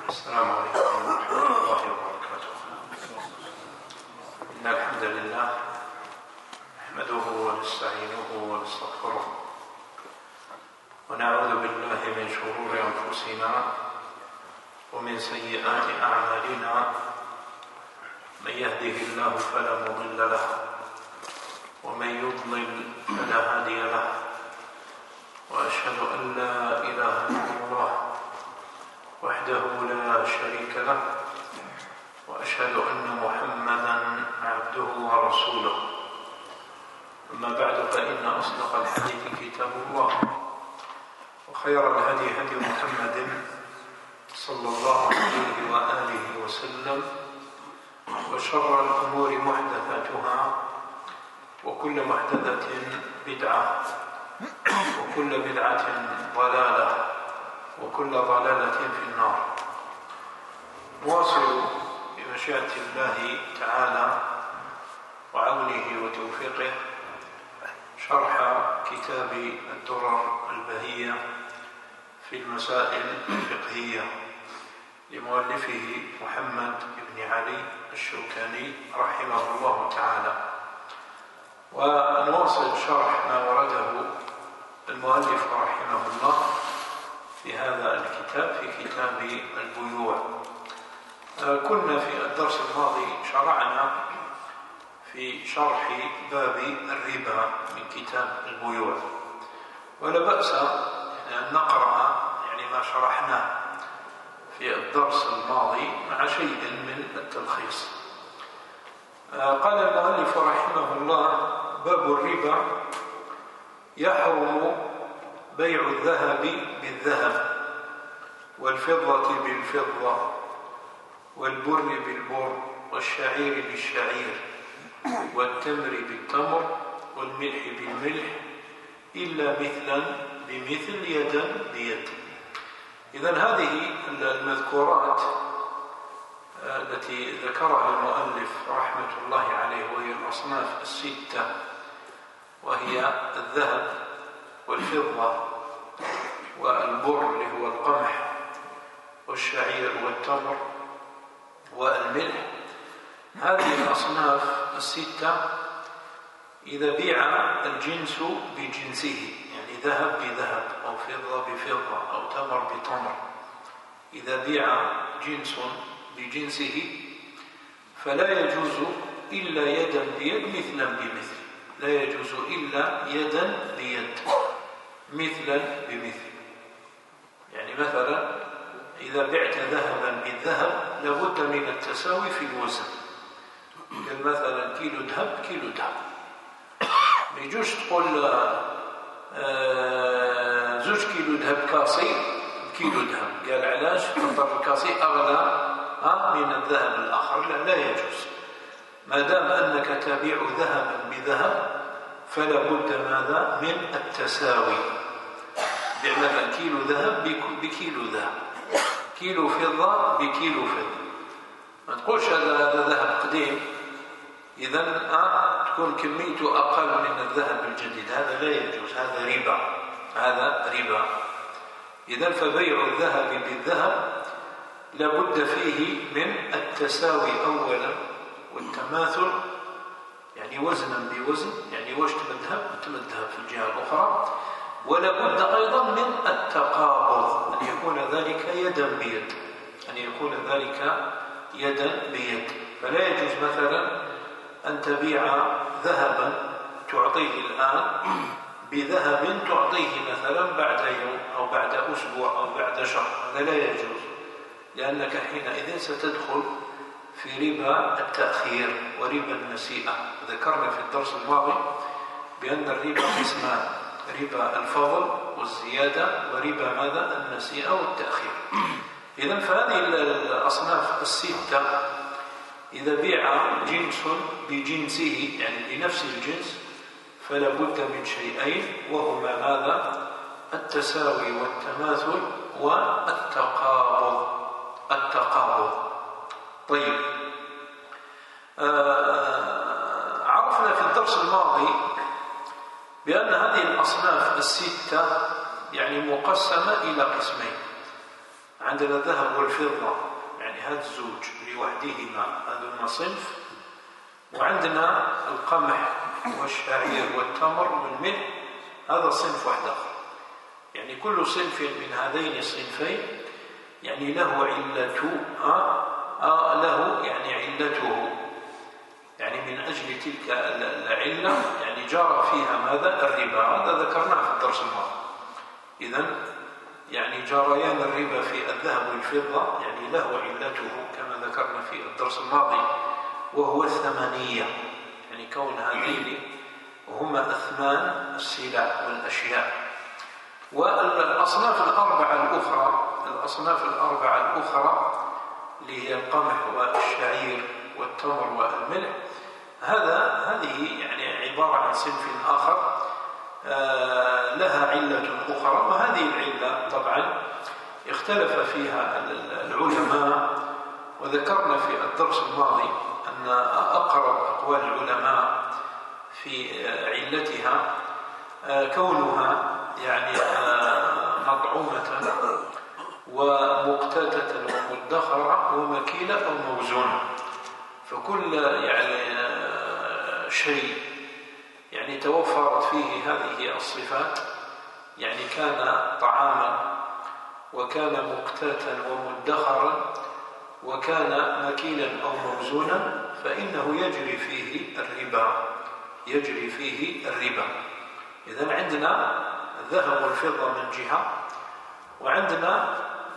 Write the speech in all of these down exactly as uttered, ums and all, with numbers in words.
السلام عليكم ورحمة الله وبركاته. إن الحمد لله نحمده ونستعينه ونستغفره ونعوذ بالله من شرور أنفسنا ومن سيئات أعمالنا. من يهده الله فلا مضل له ومن يضلل فلا هادي له، وأشهد أن لا إله إلا الله وحده لا شريك له، وأشهد أن محمدا عبده ورسوله. أما بعد، فإن أصدق الحديث كتاب الله، وخير الهدي هدي محمد صلى الله عليه وآله وسلم، وشر الأمور محدثاتها، وكل محدثة بدعة، وكل بدعة ضلالة، وكل ضلالة في النار. نواصل بمشيئة الله تعالى وعونه وتوفيقه شرح كتاب الدرر البهية في المسائل الفقهية لمؤلفه محمد بن علي الشوكاني رحمه الله تعالى. ونواصل شرح ما ورده المؤلف رحمه الله في هذا الكتاب، في كتاب البيوع. كنا في الدرس الماضي شرعنا في شرح باب الربا من كتاب البيوع، ولا بأس أن نقرأ يعني ما شرحناه في الدرس الماضي مع شيء من التلخيص. قال المؤلف رحمه الله: باب الربا: يحرم بيع الذهب بالذهب، والفضة بالفضة، والبر بالبر، والشعير بالشعير، والتمر بالتمر، والملح بالملح، إلا مثلا بمثل، يدا بيد. إذن هذه المذكورات التي ذكرها المؤلف رحمة الله عليه، وهي الأصناف الستة، وهي الذهب والفضة والبر اللي هو القمح، والشعير والتمر والملح. هذه الأصناف الستة إذا بيع الجنس بجنسه، يعني ذهب بذهب أو فضة بفضة أو تمر بتمر، إذا بيع جنس بجنسه فلا يجوز إلا يدا بيد مثلا بمثل، لا يجوز إلا يدا بيد مثلا بمثل. يعني مثلا إذا بعت ذهبا بالذهب لابد من التساوي في الوزن. قال مثلا كيلو ذهب كيلو ذهب، ما يجوش تقول آه زوج كيلو ذهب كاصي كيلو ذهب. قال علاش؟ خاطر الكاصي أغلى من الذهب الآخر. لا, لا يجوز. ما دام أنك تبيع ذهبا بذهب فلا بد ماذا؟ من التساوي. بيع مثلا كيلو ذهب بكيلو ذهب، كيلو فضة بكيلو فضة. ما تقولش هذا هذا ذهب قديم إذن آه تكون كميته أقل من الذهب الجديد. هذا لا يجوز، هذا ربا، هذا ربا. إذن فبيع الذهب بالذهب لابد فيه من التساوي أولا، والتماثل، يعني وزنا بوزن، يعني واش تم الذهب تم الذهب في الجهة الأخرى. ولا بد أيضا من التقابض، أن يكون ذلك يدا بيد، أن يكون ذلك يدا بيد. فلا يجوز مثلا أن تبيع ذهبا تعطيه الآن بذهب تعطيه مثلا بعد يوم أو بعد أسبوع أو بعد شهر. هذا لا يجوز، لأنك حينئذ ستدخل في ربا التأخير وربا النسيئة. ذكرنا في الدرس الماضي بأن الربا قسمان: ربا الفضل والزيادة، وربا ماذا؟ النسيئة والتأخير. إذن فهذه الأصناف الستة إذا بيع جنس بجنسه، يعني بنفس الجنس، فلا بد من شيئين، وهما ماذا؟ التساوي والتماثل والتقابض. التقابض. طيب، آه عرفنا في الدرس الماضي بأن هذه الأصناف الستة يعني مقسمة إلى قسمين: عندنا الذهب والفضة، يعني هذا الزوج لوحدهما هذا صنف، وعندنا القمح والشعير والتمر والملح هذا صنف واحد آخر. يعني كل صنف من هذين الصنفين يعني له علته آه آه له يعني علته، يعني من أجل تلك العلة يعني جرى فيها ماذا؟ الربا. هذا ذكرناه في الدرس الماضي. إذن يعني جريان الربا في الذهب والفضة يعني له علته كما ذكرنا في الدرس الماضي، وهو الثمنية، يعني كون هذين هما أثمان السلع والأشياء. والأصناف الأربعة الأخرى الأصناف الأربعة الأخرى اللي هي القمح والشعير والتمر والملح، هذا هذه يعني عبارة عن صنف آخر آه لها علة أخرى، وهذه العلة طبعا اختلف فيها العلماء. وذكرنا في الدرس الماضي أن أقرب أقوال العلماء في علتها آه كونها يعني آه مطعومة ومقتاتة ومدخرة ومكيلة أو موزونة. فكل يعني آه شيء يعني توفرت فيه هذه الصفات، يعني كان طعاما وكان مقتاتا ومدخرا وكان مكيلا أو موزونا، فإنه يجري فيه الربا يجري فيه الربا. إذن عندنا الذهب والفضة من جهة، وعندنا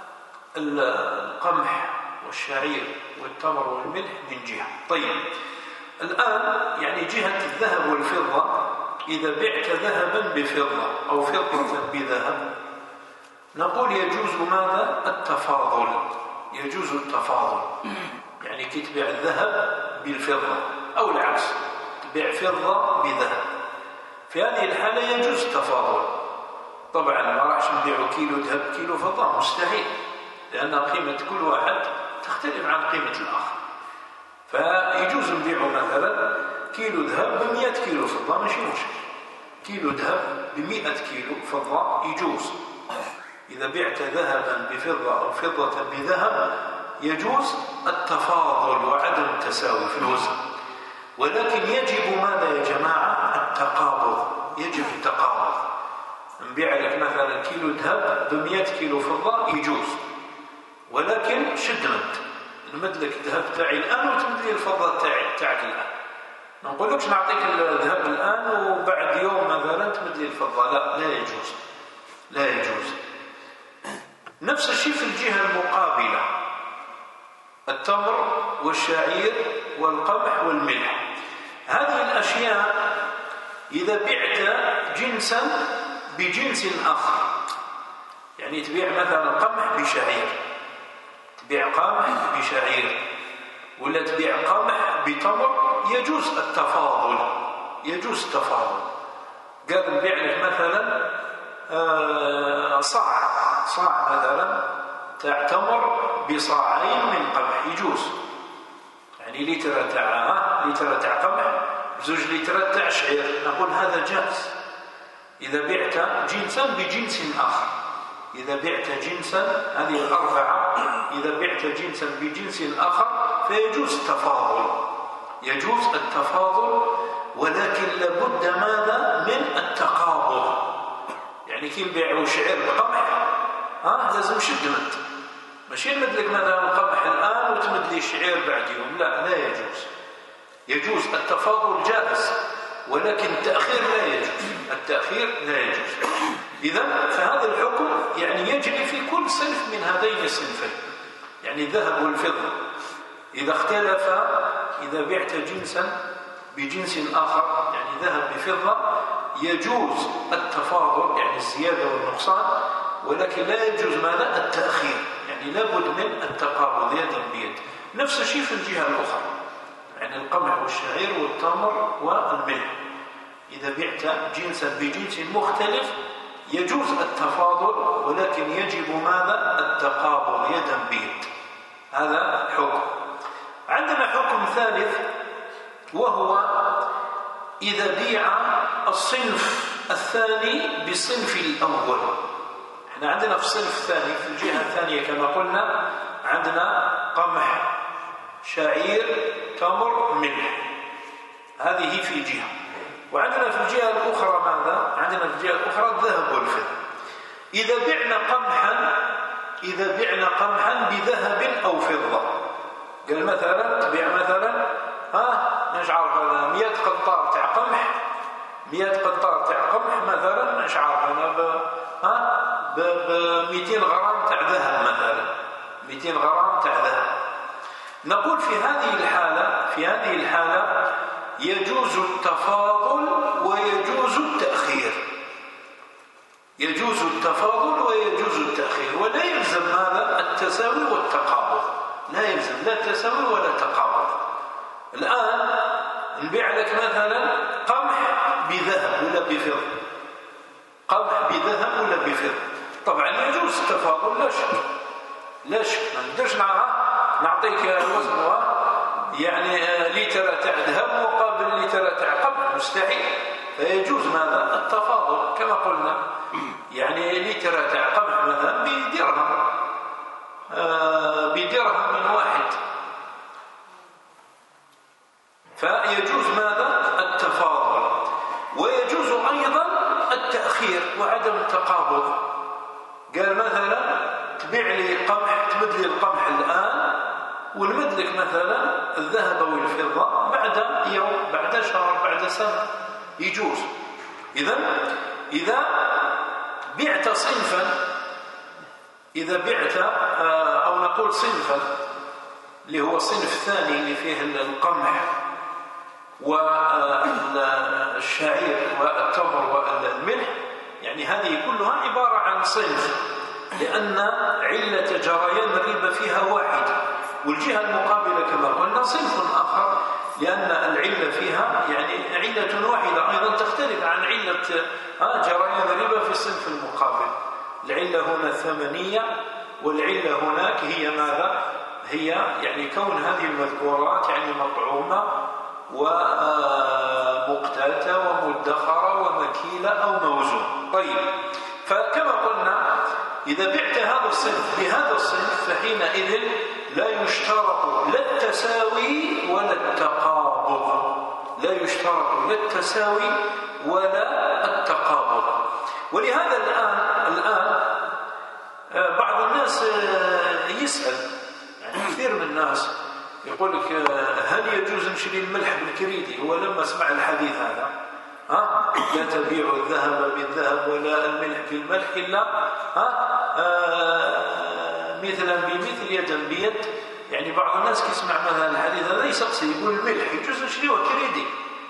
القمح والشعير والتمر والملح من جهة. طيب الآن يعني جهة الذهب والفضة، إذا بعت ذهبا بفضة أو فضة بذهب نقول يجوز ماذا؟ التفاضل. يجوز التفاضل، يعني كي تبيع الذهب بالفضة أو العكس تبيع فضة بذهب، في هذه الحالة يجوز التفاضل. طبعا ما راحش نبيعوا كيلو ذهب كيلو فضة، مستحيل، لأن قيمة كل واحد تختلف عن قيمة الآخر. فيجوز نبيعوا مثلا كيلو ذهب بمئة كيلو فضة، ماشي مشكل. كيلو ذهب بمئة كيلو فضة يجوز. إذا بعت ذهبا بفضة أو فضة بذهب يجوز التفاضل وعدم التساوي في الوزن، ولكن يجب ماذا يا جماعة؟ التقابض. يجب التقابض. نبيع لك مثلا كيلو ذهب بمئة كيلو فضة يجوز، ولكن شد مد، نمد لك الذهب تاعي الآن وتمد لي الفضة تاعي تاعك الآن. ما نقولكش نعطيك الذهب الآن وبعد يوم مثلا تمد لي الفضة، لا لا يجوز لا يجوز. نفس الشيء في الجهة المقابلة، التمر والشعير والقمح والملح، هذه الأشياء إذا بعت جنسا بجنس آخر، يعني تبيع مثلا قمح بشعير، تبيع قمح بشعير، ولا تبيع قمح بتمر، يجوز التفاضل يجوز التفاضل. قال نبيع لك مثلا آه صاع صاع مثلا تاع تمر بصاعين من قمح يجوز، يعني لتر تاع لتر تاع قمح بزوج لتر تاع شعير، نقول هذا جائز إذا بعت جنسا بجنس آخر. إذا بعت جنسا، هذه الأربعة، إذا بعت جنسا بجنس آخر فيجوز التفاضل يجوز التفاضل ولكن لابد ماذا؟ من التقابض. يعني كي نبيعوا شعير بقمح ها لازم شد مد، ماشي نمد لك مثلا القمح الآن وتمد لي شعير بعد يوم، لا لا يجوز. يجوز التفاضل جائز، ولكن التأخير لا يجوز التأخير لا يجوز. إذن فهذا الحكم يعني يجري في كل صنف من هذين الصنفين، يعني الذهب والفضة إذا اختلف، إذا بعت جنسا بجنس آخر يعني ذهب بفضة يجوز التفاضل، يعني الزيادة والنقصان، ولكن لا يجوز ماذا؟ التأخير، يعني لابد من التقابض يدا بيد. نفس الشيء في الجهة الأخرى، يعني القمح والشعير والتمر والملح، إذا بعت جنسا بجنس مختلف يجوز التفاضل، ولكن يجب ماذا؟ التقابض يدا بيد. هذا حكم. عندنا حكم ثالث، وهو إذا بيع الصنف الثاني بالصنف الأول. احنا عندنا في الصنف الثاني في الجهة الثانية كما قلنا عندنا قمح، شعير، تمر، ملح، هذه في جهة. وعندنا في الجهة الأخرى ماذا؟ عندنا في الجهة الأخرى الذهب والفضة. إذا بعنا قمحا إذا بعنا قمحا بذهب أو فضة، قال مثلا تبيع مثلا ها مش عارف هذا مئة قنطار تاع قمح، مئة قنطار تاع قمح مثلا مش عارف أنا ب ها ب مئتين غرام تاع ذهب مثلا، مئتين غرام تاع ذهب. نقول في هذه الحالة في هذه الحالة يجوز التفاضل ويجوز التأخير، يجوز التفاضل ويجوز التأخير، ولا يلزم هذا التساوي والتقابض، لا يلزم لا تساوي ولا تقابض. الآن نبيع لك مثلا قمح بذهب ولا بفضة، قمح بذهب ولا بفضة، طبعا يجوز التفاضل لا شك لا شك، ما نقدرش نعطيك وزن يعني لتر تاع ذهب مقابل لتر تاع قمح، مستحيل. فيجوز ماذا؟ التفاضل كما قلنا، يعني لتر تاع قمح مثلا بدرهم آه بدرهم من واحد، فيجوز ماذا؟ التفاضل. ويجوز أيضا التأخير وعدم التقابض. قال مثلا تبيع لي قمح، تمد لي القمح الآن ونمد لك مثلا الذهب والفضة بعد يوم، بعد شهر، بعد سنة، يجوز. إذا إذا بعت صنفا إذا بعت أو نقول صنفا اللي هو الصنف الثاني اللي فيه القمح والشعير والتمر والملح، يعني هذه كلها عبارة عن صنف، لأن علة جريان الربا فيها واحدة، والجهة المقابلة كما قلنا صنف آخر، لأن العلة فيها يعني علة واحدة أيضا تختلف عن علة جريان الربا في الصنف المقابل. العلة هنا ثمنية، والعلة هناك هي ماذا؟ هي يعني كون هذه المذكورات يعني مطعومة ومقتاتة ومدخرة ومكيلة أو موزون. طيب، فكما قلنا إذا بعت هذا الصنف بهذا الصنف فحينئذ لا يشترط لا التساوي ولا التقابض، لا يشترط لا التساوي ولا التقابض. ولهذا الآن الآن بعض الناس يسأل، يعني كثير من الناس يقول لك هل يجوز نشري الملح بالكريدي؟ هو لما سمع الحديث هذا ها لا تبيع الذهب بالذهب ولا الملح بالملح إلا ها آه مثلا بمثل يدا بيد. يعني بعض الناس كيسمع مثلا الحديث هذا يسقسي يقول الملح يجوز نشريه كريدي،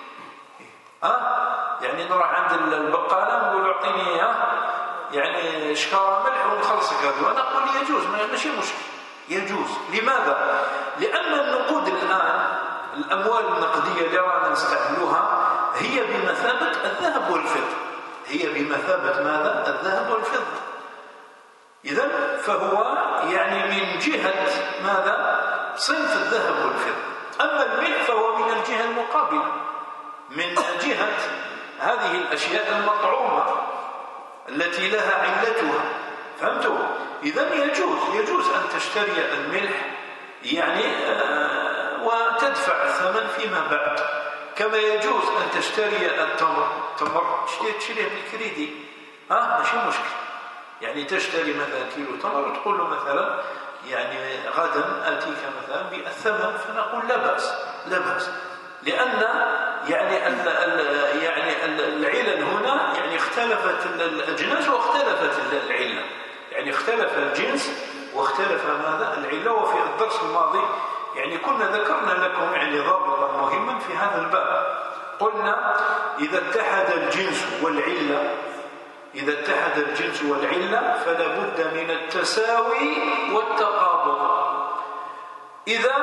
ها يعني نروح عند البقالة نقول اعطيني ها يعني شكارة ملح ونخلصك هذا، وانا اقول يجوز ماشي مشكل يجوز. لماذا؟ لأن النقود الآن الأموال النقدية اللي رانا نستعملوها هي بمثابة الذهب والفضة، هي بمثابة ماذا؟ الذهب والفضة. إذن فهو يعني من جهة ماذا؟ صنف الذهب والفضة. أما الملح فهو من الجهة المقابلة، من جهة هذه الأشياء المطعومة التي لها علتها. فهمتوا؟ إذن يجوز يجوز أن تشتري الملح يعني آه وتدفع الثمن فيما بعد، كما يجوز أن تشتري التمر تمر تشتريه بالكريدي، ها ماشي مشكل. يعني تشتري مثلا كيلو تمر وتقول له مثلا يعني غدا آتيك مثلا بالثمن، فنقول لا بأس لا بأس، لأن يعني ال ال يعني العلل هنا يعني اختلفت الأجناس واختلفت العلة، يعني اختلف الجنس واختلف ماذا؟ العلة. وفي الدرس الماضي يعني كنا ذكرنا لكم يعني ضابطا مهما في هذا الباب، قلنا إذا اتحد الجنس والعلة إذا اتحد الجنس والعلة فلا بد من التساوي والتقابض. إذا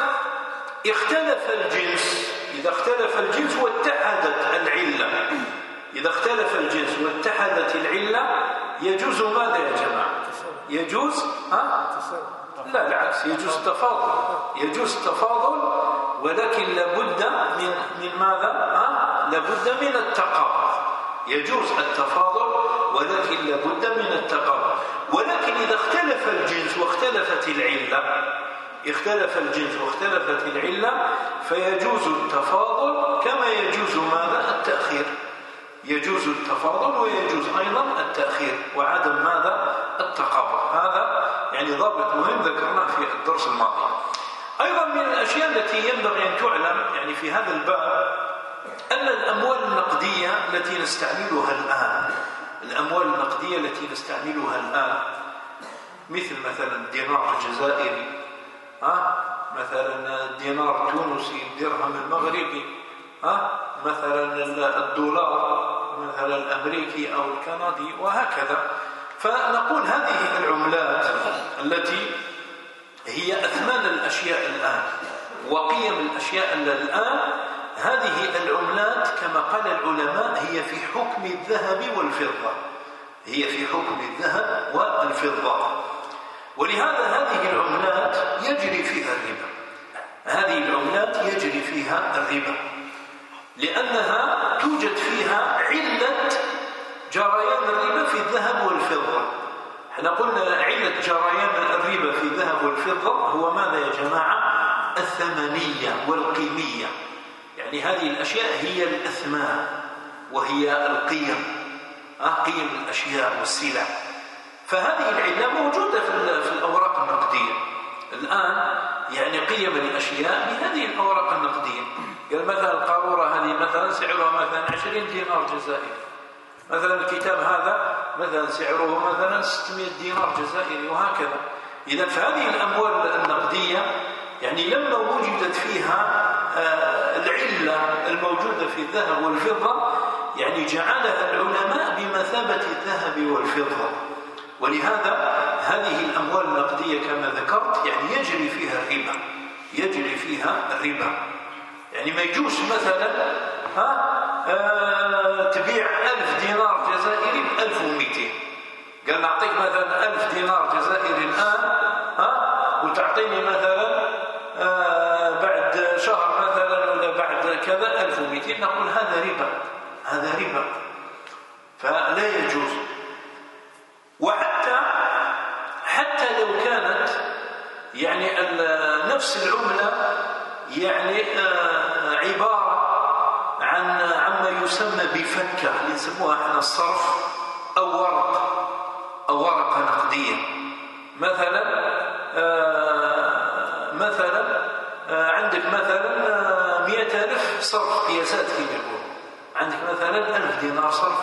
اختلف الجنس إذا اختلف الجنس واتحدت العلة إذا اختلف الجنس واتحدت العلة يجوز ماذا يا جماعة؟ يجوز ها؟ لا العكس، يجوز التفاضل يجوز التفاضل ولكن لابد من من ماذا؟ ها؟ لابد من التقابض. يجوز التفاضل ولكن لابد من التقابض. ولكن إذا اختلف الجنس واختلفت العلة اختلف الجنس واختلفت العلة فيجوز التفاضل كما يجوز ماذا؟ التأخير. يجوز التفاضل ويجوز أيضا التأخير وعدم ماذا؟ التقابل. هذا يعني ضابط مهم ذكرناه في الدرس الماضي. أيضا من الأشياء التي ينبغي أن تعلم يعني في هذا الباب أن الأموال النقدية التي نستعملها الآن الأموال النقدية التي نستعملها الآن مثل مثلا الدينار الجزائري، ها مثلا الدينار التونسي، الدرهم المغربي، ها مثلا الدولار مثلا الأمريكي أو الكندي وهكذا. فنقول هذه العملات التي هي أثمان الأشياء الآن وقيم الأشياء الآن، هذه العملات كما قال العلماء هي في حكم الذهب والفضة، هي في حكم الذهب والفضة. ولهذا هذه العملات يجري فيها الربا، هذه العملات يجري فيها الربا لأنها توجد فيها علة جريان الربا في الذهب والفضة. احنا قلنا علة جريان الربا في الذهب والفضة هو ماذا يا جماعة؟ الثمنية والقيمية، يعني هذه الأشياء هي الأثمان وهي القيم، قيم الأشياء والسلع. فهذه العلة موجودة في الأوراق النقدية الآن، يعني قيم الأشياء بهذه الأوراق النقدية. قال مثلا القارورة هذه مثلا سعرها مثلا عشرين دينار جزائري، مثلا الكتاب هذا مثلا سعره مثلا ستمائة دينار جزائري وهكذا. إذا فهذه الأموال النقدية يعني لما وجدت فيها العلة الموجودة في الذهب والفضة يعني جعلها العلماء بمثابة الذهب والفضة. ولهذا هذه الأموال النقدية كما ذكرت يعني يجري فيها الربا، يجري فيها الربا. يعني ما يجوش مثلا ها آه تبيع ألف دينار جزائري بألف ومئتين، قال نعطيك مثلا ألف دينار جزائري الآن ها وتعطيني مثلا آه بعد شهر مثلا ولا بعد كذا ألف ومئتين، نقول هذا ربا، هذا ربا فلا يجوز. وحتى حتى لو كانت يعني نفس العملة يعني آه عبارة عن عما يسمى بفكة اللي نسموها احنا الصرف أو ورق أو ورقة نقدية. مثلا آه مثلا آه عندك مثلا آه مئة ألف صرف قياسات كما يقول، عندك مثلا ألف دينار صرف،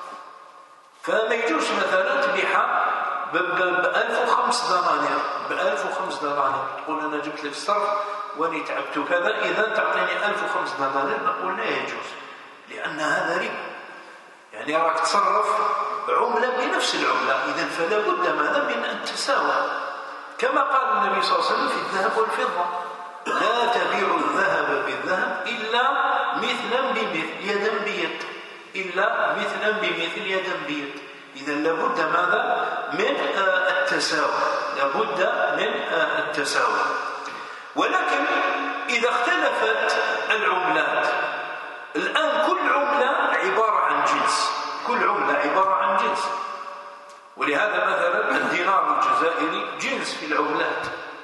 فما يجوش مثلا تبيعها بألف وخمس دنانير بألف وخمس دنانير، تقول أنا جبت لك صرف واني تعبت كذا إذا تعطيني ألف وخمس دنانير، نقول لا يجوز لأن هذا ربا، يعني راك تصرف عملة بنفس العملة، إذا فلا بد ماذا من أن تساوى، كما قال النبي صلى الله عليه وسلم في الذهب والفضة لا تبيع الذهب بالذهب إلا مثلا بمثل يدا بيد، إلا مثلا بمثل يدا بيد. إذا لابد ماذا من التساوى، لابد من التساوى. ولكن إذا اختلفت العملات الآن كل عملة عبارة عن جنس، كل عملة عبارة عن جنس. ولهذا مثلا الدينار الجزائري جنس في العملات،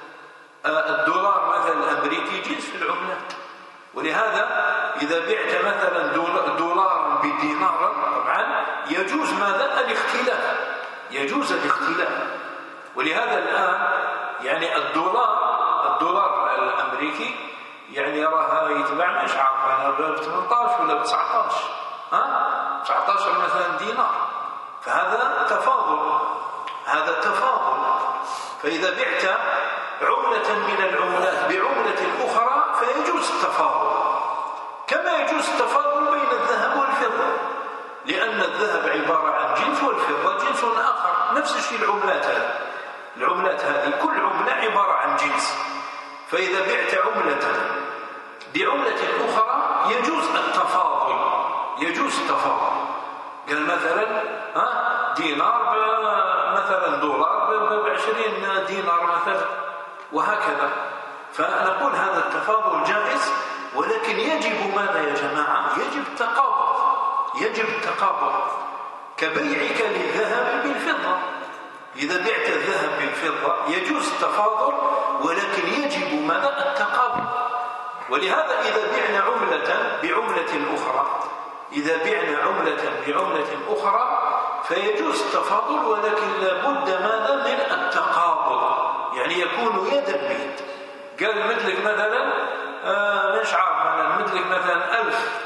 الدولار مثلا الأمريكي جنس في العملات. ولهذا إذا بعت مثلا دولار بدينار طبعا يجوز ماذا الاختلاف، يجوز الاختلاف. ولهذا الآن يعني الدولار الدولار الأمريكي يعني راه يتباع مش عارف أنا ب ثمانية عشر ولا ب تسعة عشر، ها تسعة عشر مثلا دينار، فهذا تفاضل، هذا تفاضل. فإذا بعت عملة من العملات بعملة أخرى فيجوز التفاضل، كما يجوز التفاضل بين الذهب والفضة، لأن الذهب عبارة عن جنس والفضة جنس آخر. نفس الشيء العملات هذه، العملات هذه كل عملة عبارة عن جنس، فإذا بعت عملة بعملة أخرى يجوز التفاضل، يجوز التفاضل. قال مثلا ها دينار مثلا دولار بعشرين دينار مثلا وهكذا. فنقول هذا التفاضل جائز، ولكن يجب ماذا يا جماعة؟ يجب التقابض، يجب التقابض كبيعك للذهب بالفضة، إذا بعت الذهب بالفضة يجوز التفاضل، ولكن يجب ماذا؟ التقابل. ولهذا إذا بعنا عملة بعملة أخرى إذا بعنا عملة بعملة أخرى فيجوز التفاضل، ولكن لابد ماذا؟ من التقابل، يعني يكون يدا بيد. قال مثلك مثلا آه مش عارف مثلا مثلك مثلا ألف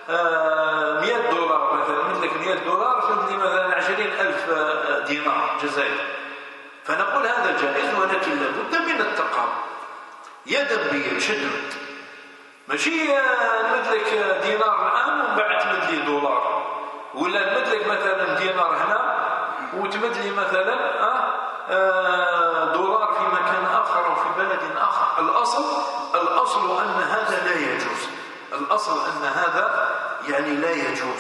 آه مئة دولار مثلا مثلك مئة دولار فمثلي مثلا عشرين ألف آه دينار جزائري، فنقول هذا جائز، ولكن لابد من التقابل يدا بيد شدد. ماشي مثلك دينار الآن وبعت مثلي دولار، ولا مثلك مثلا دينار هنا وتمدلي مثلا آه دولار في مكان آخر أو في بلد آخر. الأصل الأصل أن هذا لا يجوز، الأصل أن هذا يعني لا يجوز،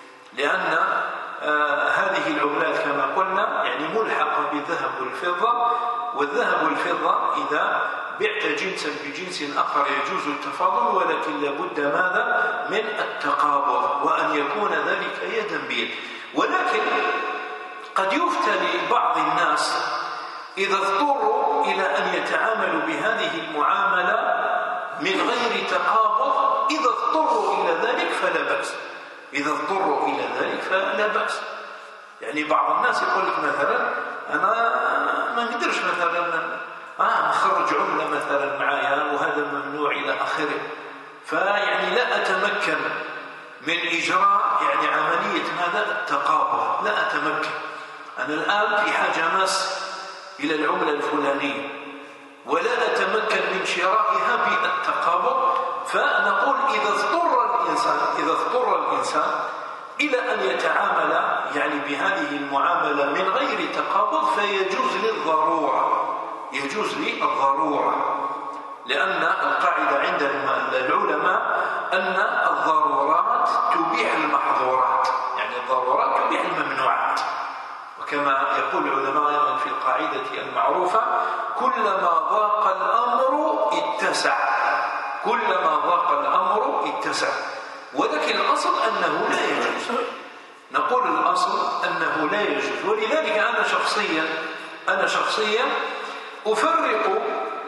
لأن آه هذه العملات كما قلنا يعني ملحقة بالذهب والفضة، والذهب والفضة إذا بعت جنسا بجنس آخر يجوز التفاضل، ولكن لابد ماذا؟ من التقابض، وأن يكون ذلك يدا بيد. ولكن قد يفتى لبعض الناس إذا اضطروا إلى أن يتعاملوا بهذه المعاملة من غير تقابض، إذا اضطروا إلى ذلك فلا بأس إذا اضطروا إلى ذلك فلا بأس. يعني بعض الناس يقول لك مثلا أنا ما نقدرش مثلا آه نخرج عملة مثلا معايا وهذا ممنوع إلى آخره، فيعني لا أتمكن من إجراء يعني عملية ماذا؟ التقابض، لا أتمكن. أنا الآن في حاجة ماس إلى العملة الفلانية ولا أتمكن من شرائها بالتقابض، فنقول إذا اضطر الإنسان إذا اضطر الإنسان إلى أن يتعامل يعني بهذه المعاملة من غير تقابض فيجوز للضرورة يجوز للضرورة لأن القاعدة عند العلماء أن الضرورات تبيح المحظورات، يعني الضرورات تبيح الممنوعات. وكما يقول العلماء في القاعدة المعروفة كلما ضاق الأمر اتسع كلما ضاق الأمر اتسع ولكن الأصل أنه لا يجوز. نقول الأصل أنه لا يجوز. ولذلك أنا شخصيا أنا شخصيا أفرق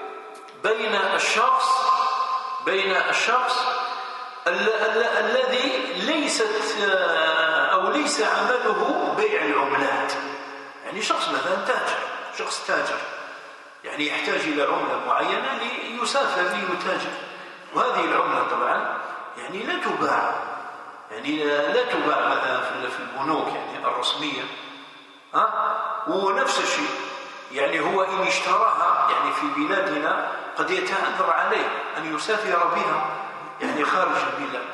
بين الشخص بين الشخص ال- ال- الذي ليست أو ليس عمله بيع العملات، يعني شخص مثلا تاجر شخص تاجر يعني يحتاج إلى عملة معينة ليسافر ليتاجر، وهذه العملة طبعا يعني لا تباع يعني لا تباع مثلا في البنوك يعني الرسمية ها. ونفس الشيء يعني هو إن اشتراها يعني في بلادنا قد يتعذر عليه أن يسافر بها يعني خارج البلاد،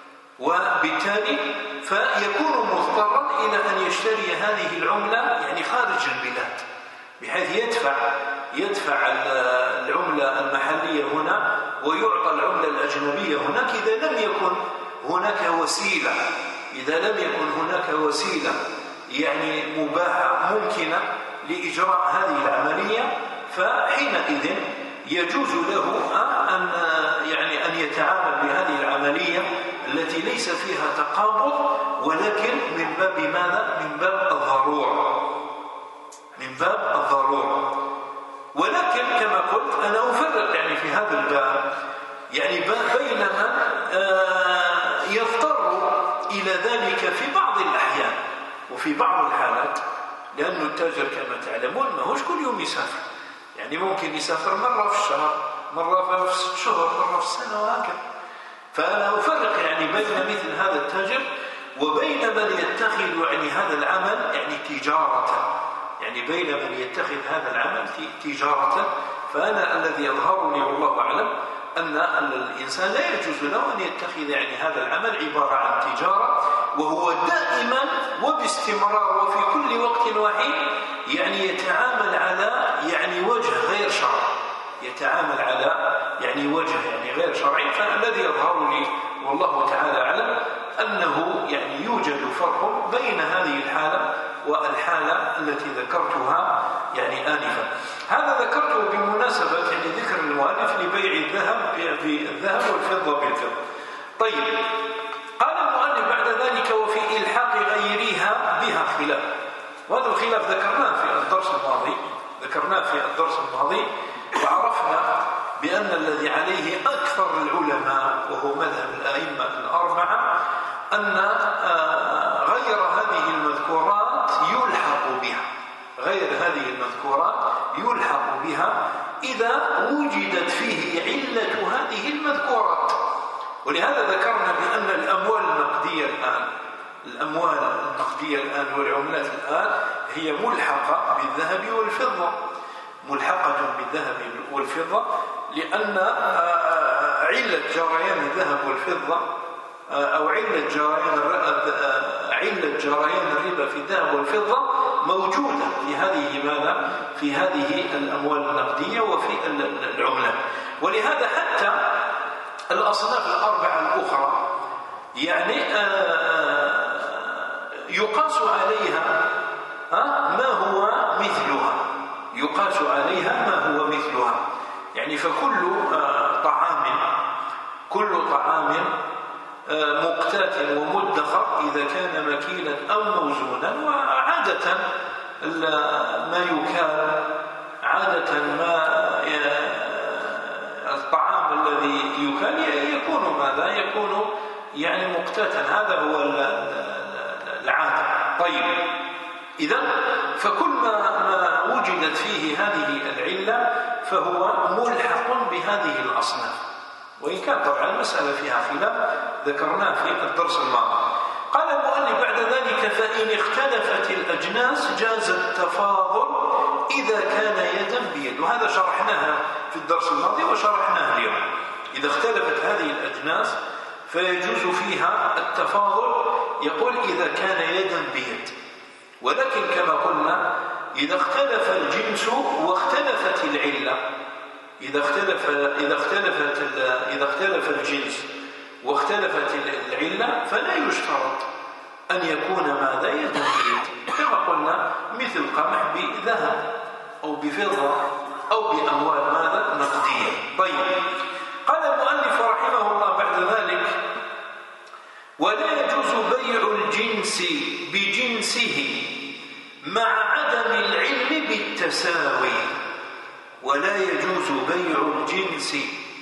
وبالتالي فيكون مضطرا إلى أن يشتري هذه العملة يعني خارج البلاد، بحيث يدفع يدفع العملة المحلية هنا ويعطى العملة الأجنبية هناك إذا لم يكن هناك وسيلة إذا لم يكن هناك وسيلة يعني مباحة ممكنة لإجراء هذه العملية، فحينئذ يجوز له أن يعني أن يتعامل بهذه العملية التي ليس فيها تقابض، ولكن من باب ماذا؟ من باب الضرورة من باب الضرورة. ولكن كما قلت أنا أفرق يعني في هذا الباب يعني بين من يضطر إلى ذلك في بعض الأحيان وفي بعض الحالات، لأن التاجر كما تعلمون ما هوش كل يوم يسافر، يعني ممكن يسافر مرة في الشهر مرة في ست شهور مرة في السنة وهكذا. فأنا أفرق يعني بين مثل هذا التاجر وبين من يتخذ يعني هذا العمل يعني تجارة، يعني بين من يتخذ هذا العمل تجارة. فأنا الذي يظهر لي والله أعلم أن الإنسان لا يجوز له أن يتخذ يعني هذا العمل عبارة عن تجارة، وهو دائما وباستمرار وفي كل وقت وحين يعني يتعامل على يعني وجه غير شرعي يتعامل على يعني وجه يعني غير شرعي. فالذي يظهر لي والله تعالى أعلم أنه يعني يوجد فرق بين هذه الحالة والحالة التي ذكرتها يعني آنفا. هذا ذكرته بمناسبة يعني ذكر المؤلف لبيع الذهب بالذهب والفضة بالفضة. طيب، قال المؤلف بعد ذلك وفي إلحاق غيرها بها خلاف، وهذا الخلاف ذكرناه في الدرس الدرس الماضي، ذكرناه في الدرس الماضي، وعرفنا بأن الذي عليه أكثر العلماء وهو مذهب الأئمة الأربعة أن غير هذه المذكورات يلحق بها، غير هذه المذكورات يلحق بها إذا وجدت فيه علة هذه المذكورات. ولهذا ذكرنا بأن الأموال النقدية الآن الأموال النقدية الآن والعملات الآن هي ملحقة بالذهب والفضة، ملحقة بالذهب والفضة، لأن علة جريان الذهب والفضة أو علة جريان علة جريان الربا في الذهب والفضة موجودة في هذه ماذا؟ في هذه الأموال النقدية وفي العملات. ولهذا حتى الأصناف الأربعة الأخرى يعني يقاس عليها ما هو مثلها، يقاس عليها ما هو مثلها. يعني فكل طعام كل طعام مقتات ومدخر إذا كان مكيلا أو موزونا، وعادة ما يكال عادة ما الطعام الذي يكال يكون ماذا؟ يكون يعني مقتاتا، هذا هو العادة. طيب، إذا فكل ما, ما وجدت فيه هذه العلة فهو ملحق بهذه الأصناف، وإن كان طبعا المسألة فيها خلاف ذكرناه في الدرس الماضي. قال المؤلف بعد ذلك: فإن اختلفت الأجناس جاز التفاضل إذا كان يدا بيد. وهذا شرحناها في الدرس الماضي وشرحناها اليوم. إذا اختلفت هذه الأجناس فيجوز فيها التفاضل، يقول إذا كان يدا بيد. ولكن كما قلنا إذا اختلف الجنس واختلفت العلة، إذا اختلف إذا اختلفت إذا اختلف الجنس واختلفت العلة فلا يشترط أن يكون ماذا؟ يدا بيد، كما قلنا مثل قمح بذهب أو بفضة أو بأموال ماذا؟ نقدية. طيب، قال المؤلف رحمه الله بعد ذلك: ولا يجوز بيع الجنس بجنسه مع عدم العلم بالتساوي. ولا يجوز بيع الجنس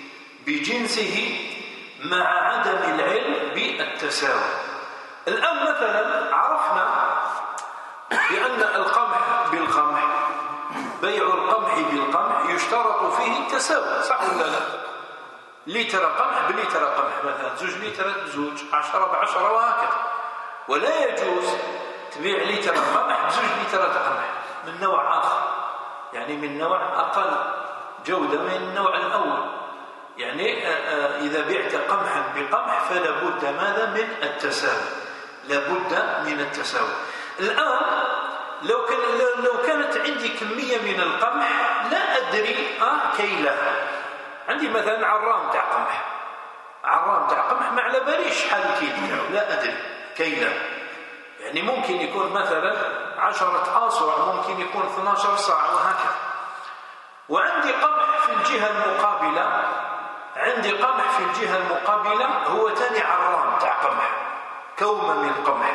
بجنسه مع عدم العلم بالتساوي. الآن مثلا عرفنا بأن القمح بالقمح، بيع القمح بالقمح يشترط فيه التساوي، صح ولا لا؟ لتر قمح بلتر قمح مثلا، زوج لتر بزوج، عشرة بعشرة، وهكذا. ولا يجوز تبيع لتر قمح بزوج لتر قمح من نوع آخر، يعني من نوع أقل جودة من النوع الأول. يعني إذا بعت قمحا بقمح فلا بد ماذا؟ من التساوي، لا بد من التساوي. الآن لو كان لو كانت عندي كمية من القمح لا أدري آه كيلها، عندي مثلا عرام تاع قمح، عرام تاع قمح ما على باليش شحال الكيل تاعو، لا أدري كيلها. يعني ممكن يكون مثلا عشرة آصع، ممكن يكون اثني عشر صاع، وهكذا. وعندي قمح في الجهة المقابلة، عندي قمح في الجهة المقابلة هو تاني عرام تاع قمح، كومة من قمح،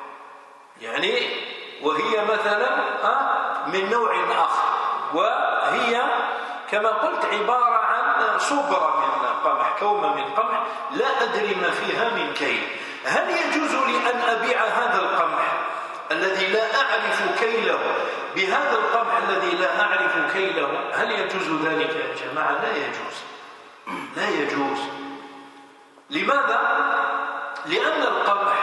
يعني وهي مثلا من نوع آخر، وهي كما قلت عبارة عن صبرة من قمح، كومة من قمح، لا أدري ما فيها من كيل. هل يجوز لي أن أبيع هذا القمح الذي لا أعرف كيله بهذا القمح الذي لا أعرف كيله؟ هل يجوز ذلك يا جماعة؟ لا يجوز، لا يجوز. لماذا؟ لأن القمح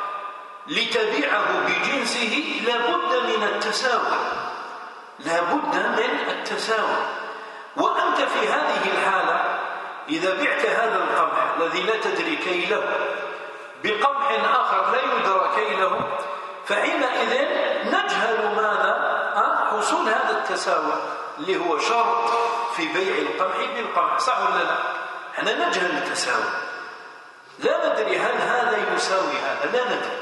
لتبيعه بجنسه لا بد من التساوي، لا بد من التساوي. وأنت في هذه الحالة إذا بعت هذا القمح الذي لا تدري كيله بقمح آخر لا يدرى كيله، فحينئذ نجهل ماذا؟ حصول هذا التساوي اللي هو شرط في بيع القمح بالقمح، صح ولا لا؟ احنا نجهل التساوي، لا ندري هل هذا يساوي هذا، لا ندري.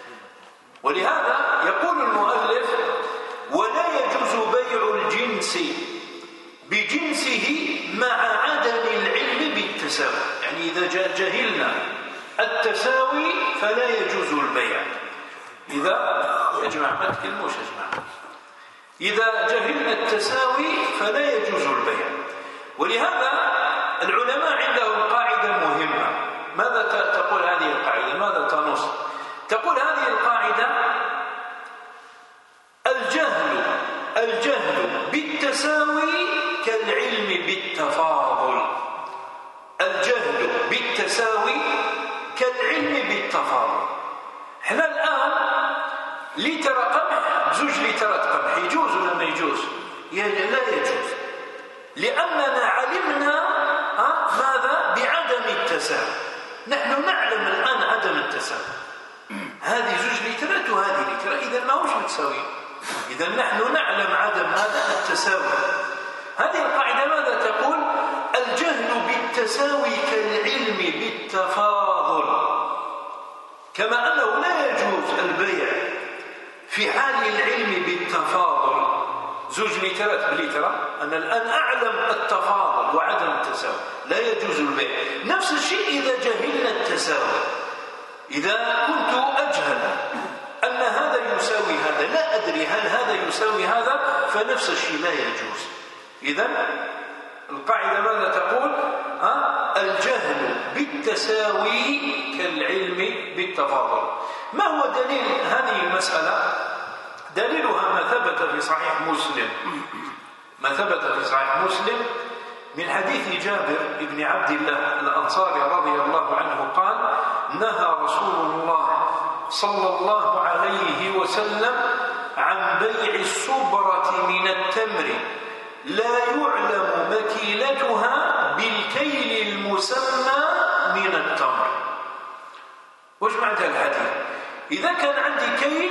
ولهذا يقول المؤلف: ولا يجوز بيع الجنس بجنسه مع عدم العلم بالتساوي. يعني إذا جهلنا التساوي فلا يجوز البيع. إذا يا جماعة ما تكلموش يا جماعة، إذا جهلنا التساوي فلا يجوز البيع. ولهذا العلماء عندهم قاعدة مهمة. ماذا تقول هذه القاعدة؟ ماذا تنص؟ تقول هذه القاعدة: الجهل الجهل بالتساوي كالعلم بالتفاضل. الجهل بالتساوي كالعلم بالتفاضل. احنا الآن لتر قمح زوج لترات قمح يجوز ولا ما يجوز؟ لا يجوز، لأننا علمنا ماذا؟ بعدم التساوي. نحن نعلم الآن عدم التساوي. هذه زوج لترات وهذه لترات، إذا ما هوش متساويين. إذا نحن نعلم عدم هذا التساوي. هذه القاعدة ماذا تقول؟ الجهل بالتساوي كالعلم بالتفاضل. كما أنه لا يجوز البيع في حال العلم بالتفاضل. زوج لترات بلترة، أنا الآن أعلم التفاضل وعدم التساوي، لا يجوز البيع. نفس الشيء إذا جهلنا التساوي. إذا كنت أجهل أن هذا يساوي هذا، لا أدري هل هذا يساوي هذا، فنفس الشيء لا يجوز. إذن القاعدة ماذا تقول؟ ها؟ الجهل بالتساوي كالعلم بالتفاضل. ما هو دليل هذه المسألة؟ دليلها ما ثبت في صحيح مسلم ما ثبت في صحيح مسلم من حديث جابر بن عبد الله الأنصاري رضي الله عنه قال: نهى رسول الله صلى الله عليه وسلم عن بيع السبرة من التمر لا يعلم مكيلتها بالكيل المسمى من التمر. وش معنى الحديث؟ إذا كان عندي كيل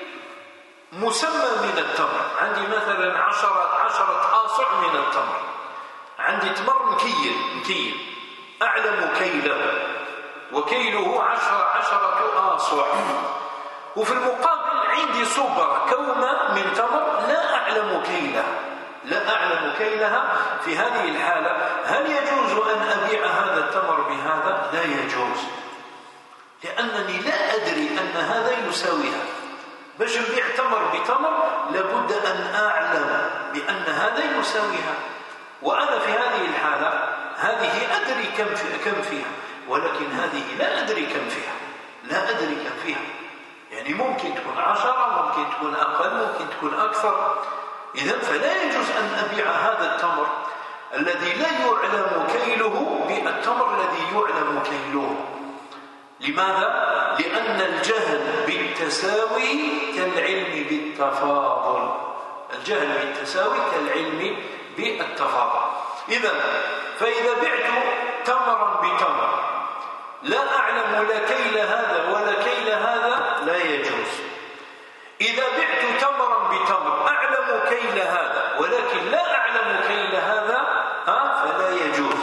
مسمى من التمر، عندي مثلا عشرة, عشرة آصع من التمر، عندي تمر مكيل مكيل أعلم كيله وكيله عشرة, عشرة آصع، وفي المقابل عندي صبرة كومة من تمر لا أعلم كيلها لا أعلم كيلها. في هذه الحالة هل يجوز أن أبيع هذا التمر بهذا؟ لا يجوز، لأنني لا أدري أن هذا يساويها. باش نبيع تمر بتمر لابد أن أعلم بأن هذا يساويها، وأنا في هذه الحالة هذه أدري كم في كم فيها، ولكن هذه لا أدري كم فيها لا أدري كم فيها يعني ممكن تكون عشرة، ممكن تكون أقل، ممكن تكون أكثر. إذن فلا يجوز أن أبيع هذا التمر الذي لا يعلم كيله بالتمر الذي يعلم كيله. لماذا؟ لأن الجهل بالتساوي كالعلم بالتفاضل. الجهل بالتساوي كالعلم بالتفاضل. إذن فإذا بعت تمرا بتمر لا أعلم لا كيل هذا ولا كيل هذا لا يجوز. إذا بعت تمرا بتمر أعلم كيل هذا ولكن لا أعلم كيل هذا ها فلا يجوز.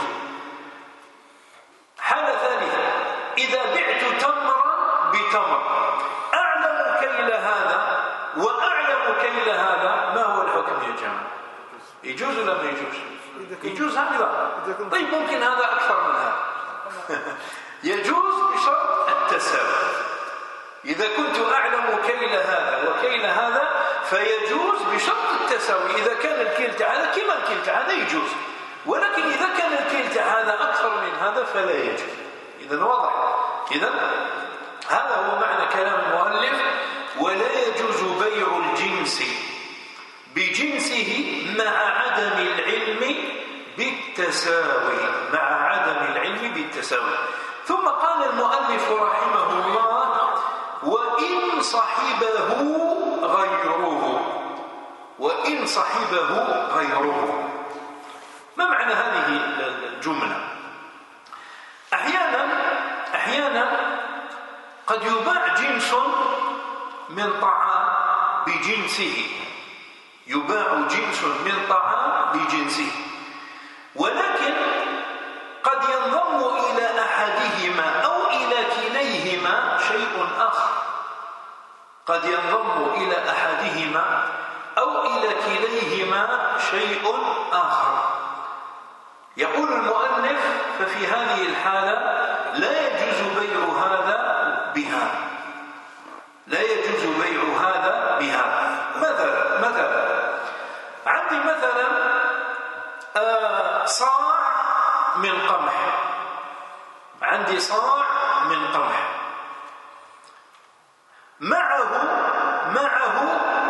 حالة ثالثة: إذا بعت تمرا بتمر أعلم كيل هذا وأعلم كيل هذا، ما هو الحكم يا جماعة؟ يجوز ولا ما يجوز؟ يجوز هذا. طيب ممكن هذا أكثر من هذا يجوز بشرط التساوي. إذا كنت أعلم كيل هذا وكيل هذا فيجوز بشرط التساوي. إذا كان الكيل هذا كما الكيل هذا يجوز، ولكن إذا كان الكيل هذا أكثر من هذا فلا يجوز. إذن واضح. إذن هذا هو معنى كلام المؤلف: ولا يجوز بيع الجنس بجنسه مع عدم العلم بالتساوي مع عدم العلم بالتساوي. ثم قال المؤلف رحمه الله: وإن صحبه غيره وإن صحبه غيره. ما معنى هذه الجملة؟ أحيانا أحيانا قد يباع جنس من طعام بجنسه يباع جنس من طعام بجنسه، ولكن قد ينضم إلى أحدهما أو إلى كليهما شيء آخر قد ينضم إلى أحدهما أو إلى كليهما شيء آخر. يقول المؤلف: ففي هذه الحالة لا يجوز بيع هذا بهذا لا يجوز بيع هذا بهذا. مثلا مثلا من قمح، عندي صاع من قمح، معه معه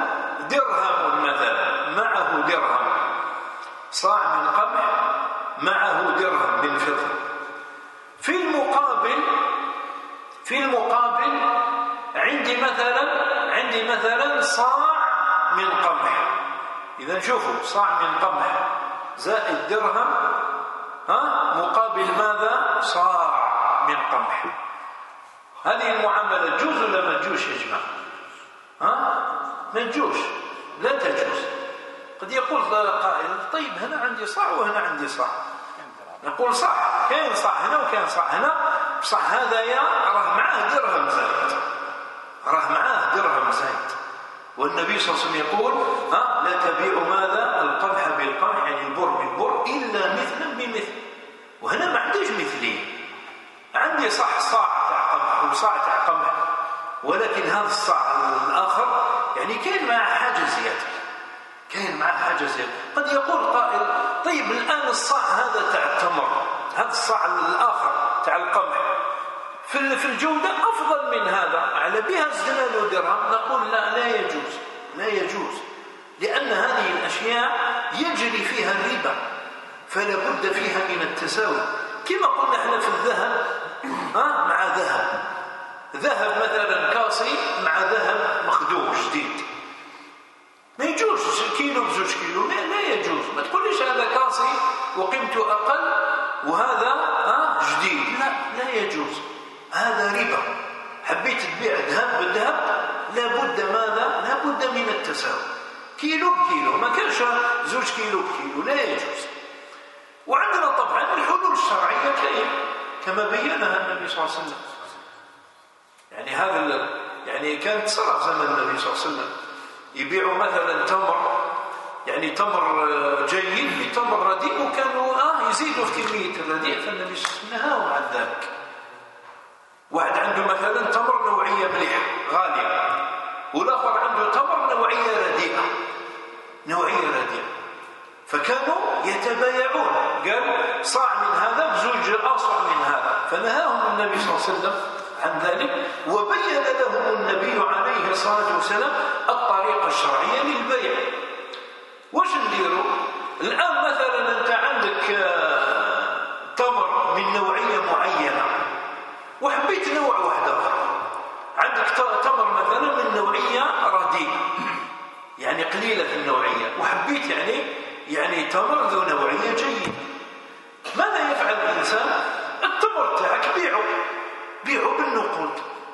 درهم مثلا، معه درهم، صاع من قمح معه درهم من فضة. في المقابل في المقابل عندي مثلا عندي مثلا صاع من قمح. إذا شوفوا، صاع من قمح زائد درهم، ها مقابل ماذا؟ صاع من قمح. هذه المعاملة تجوز ولا ما تجوز يا جماعة؟ ها ما تجوز، لا تجوز. قد يقول قائل طيب هنا عندي صاع وهنا عندي صاع، نقول صح، كاين صاع هنا وكاين صاع هنا، بصح هذا يا راه معاه درهم زايد، راه معاه درهم زايد. والنبي صلى الله عليه وسلم يقول ها لا تبيع ماذا؟ القمح بالقمح، يعني البر بالبر، إلا مثلا بمثل. وهنا ما عنديش مثلية، عندي صح صاع تاع قمح وصاع تاع قمح، ولكن هذا الصاع الآخر يعني كاين معاه حاجة زيادة، كاين معاه حاجة زيادة. قد يقول قائل طيب الآن الصاع هذا تاع التمر، هذا الصاع الآخر تاع القمح في في الجودة أفضل من هذا، على بها زدنا له درهم. نقول لا، لا يجوز، لا يجوز، لأن هذه الأشياء يجري فيها الربا، فلا بد فيها من التساوي. كما قلنا احنا في الذهب، ها مع ذهب، ذهب مثلا كاصي مع ذهب مخدوم جديد، ما يجوز كيلو بزوج كيلو، لا, لا يجوز. ما تقوليش هذا كاصي وقيمته أقل وهذا ها جديد، لا لا يجوز، هذا ربا. حبيت تبيع ذهب بالذهب لابد ماذا؟ لابد من التساوي، كيلو بكيلو، ما كانش زوج كيلو بكيلو، لا يجوز. وعندنا طبعا الحلول الشرعية كاين كما بينها النبي صلى الله عليه وسلم. يعني هذا يعني كانت صار زمن النبي صلى الله عليه وسلم يبيعوا مثلا تمر، يعني تمر جيد بتمر رديء، وكانوا اه يزيدوا في كمية الرديء، فالنبي صلى الله عليه وسلم نهاهم عن ذلك. واحد عنده مثلا تمر نوعية مليحة غالية، والآخر عنده تمر نوعية رديئة، نوعية رديئة، فكانوا يتبايعون. قال صاع من هذا بزوج أصع من هذا، فنهاهم النبي صلى الله عليه وسلم عن ذلك، وبين لهم النبي عليه الصلاة والسلام الطريقة الشرعية للبيع. وش نديروا الآن؟ مثلا أنت عندك تمر من نوعية معينة وحبيت نوع واحد آخر، عندك تمر مثلا من نوعية رديئة، يعني قليلة في النوعية، وحبيت يعني يعني تمر ذو نوعية جيدة. ماذا يفعل الإنسان؟ التمر تاعك بيعه، بيعه بالنقود،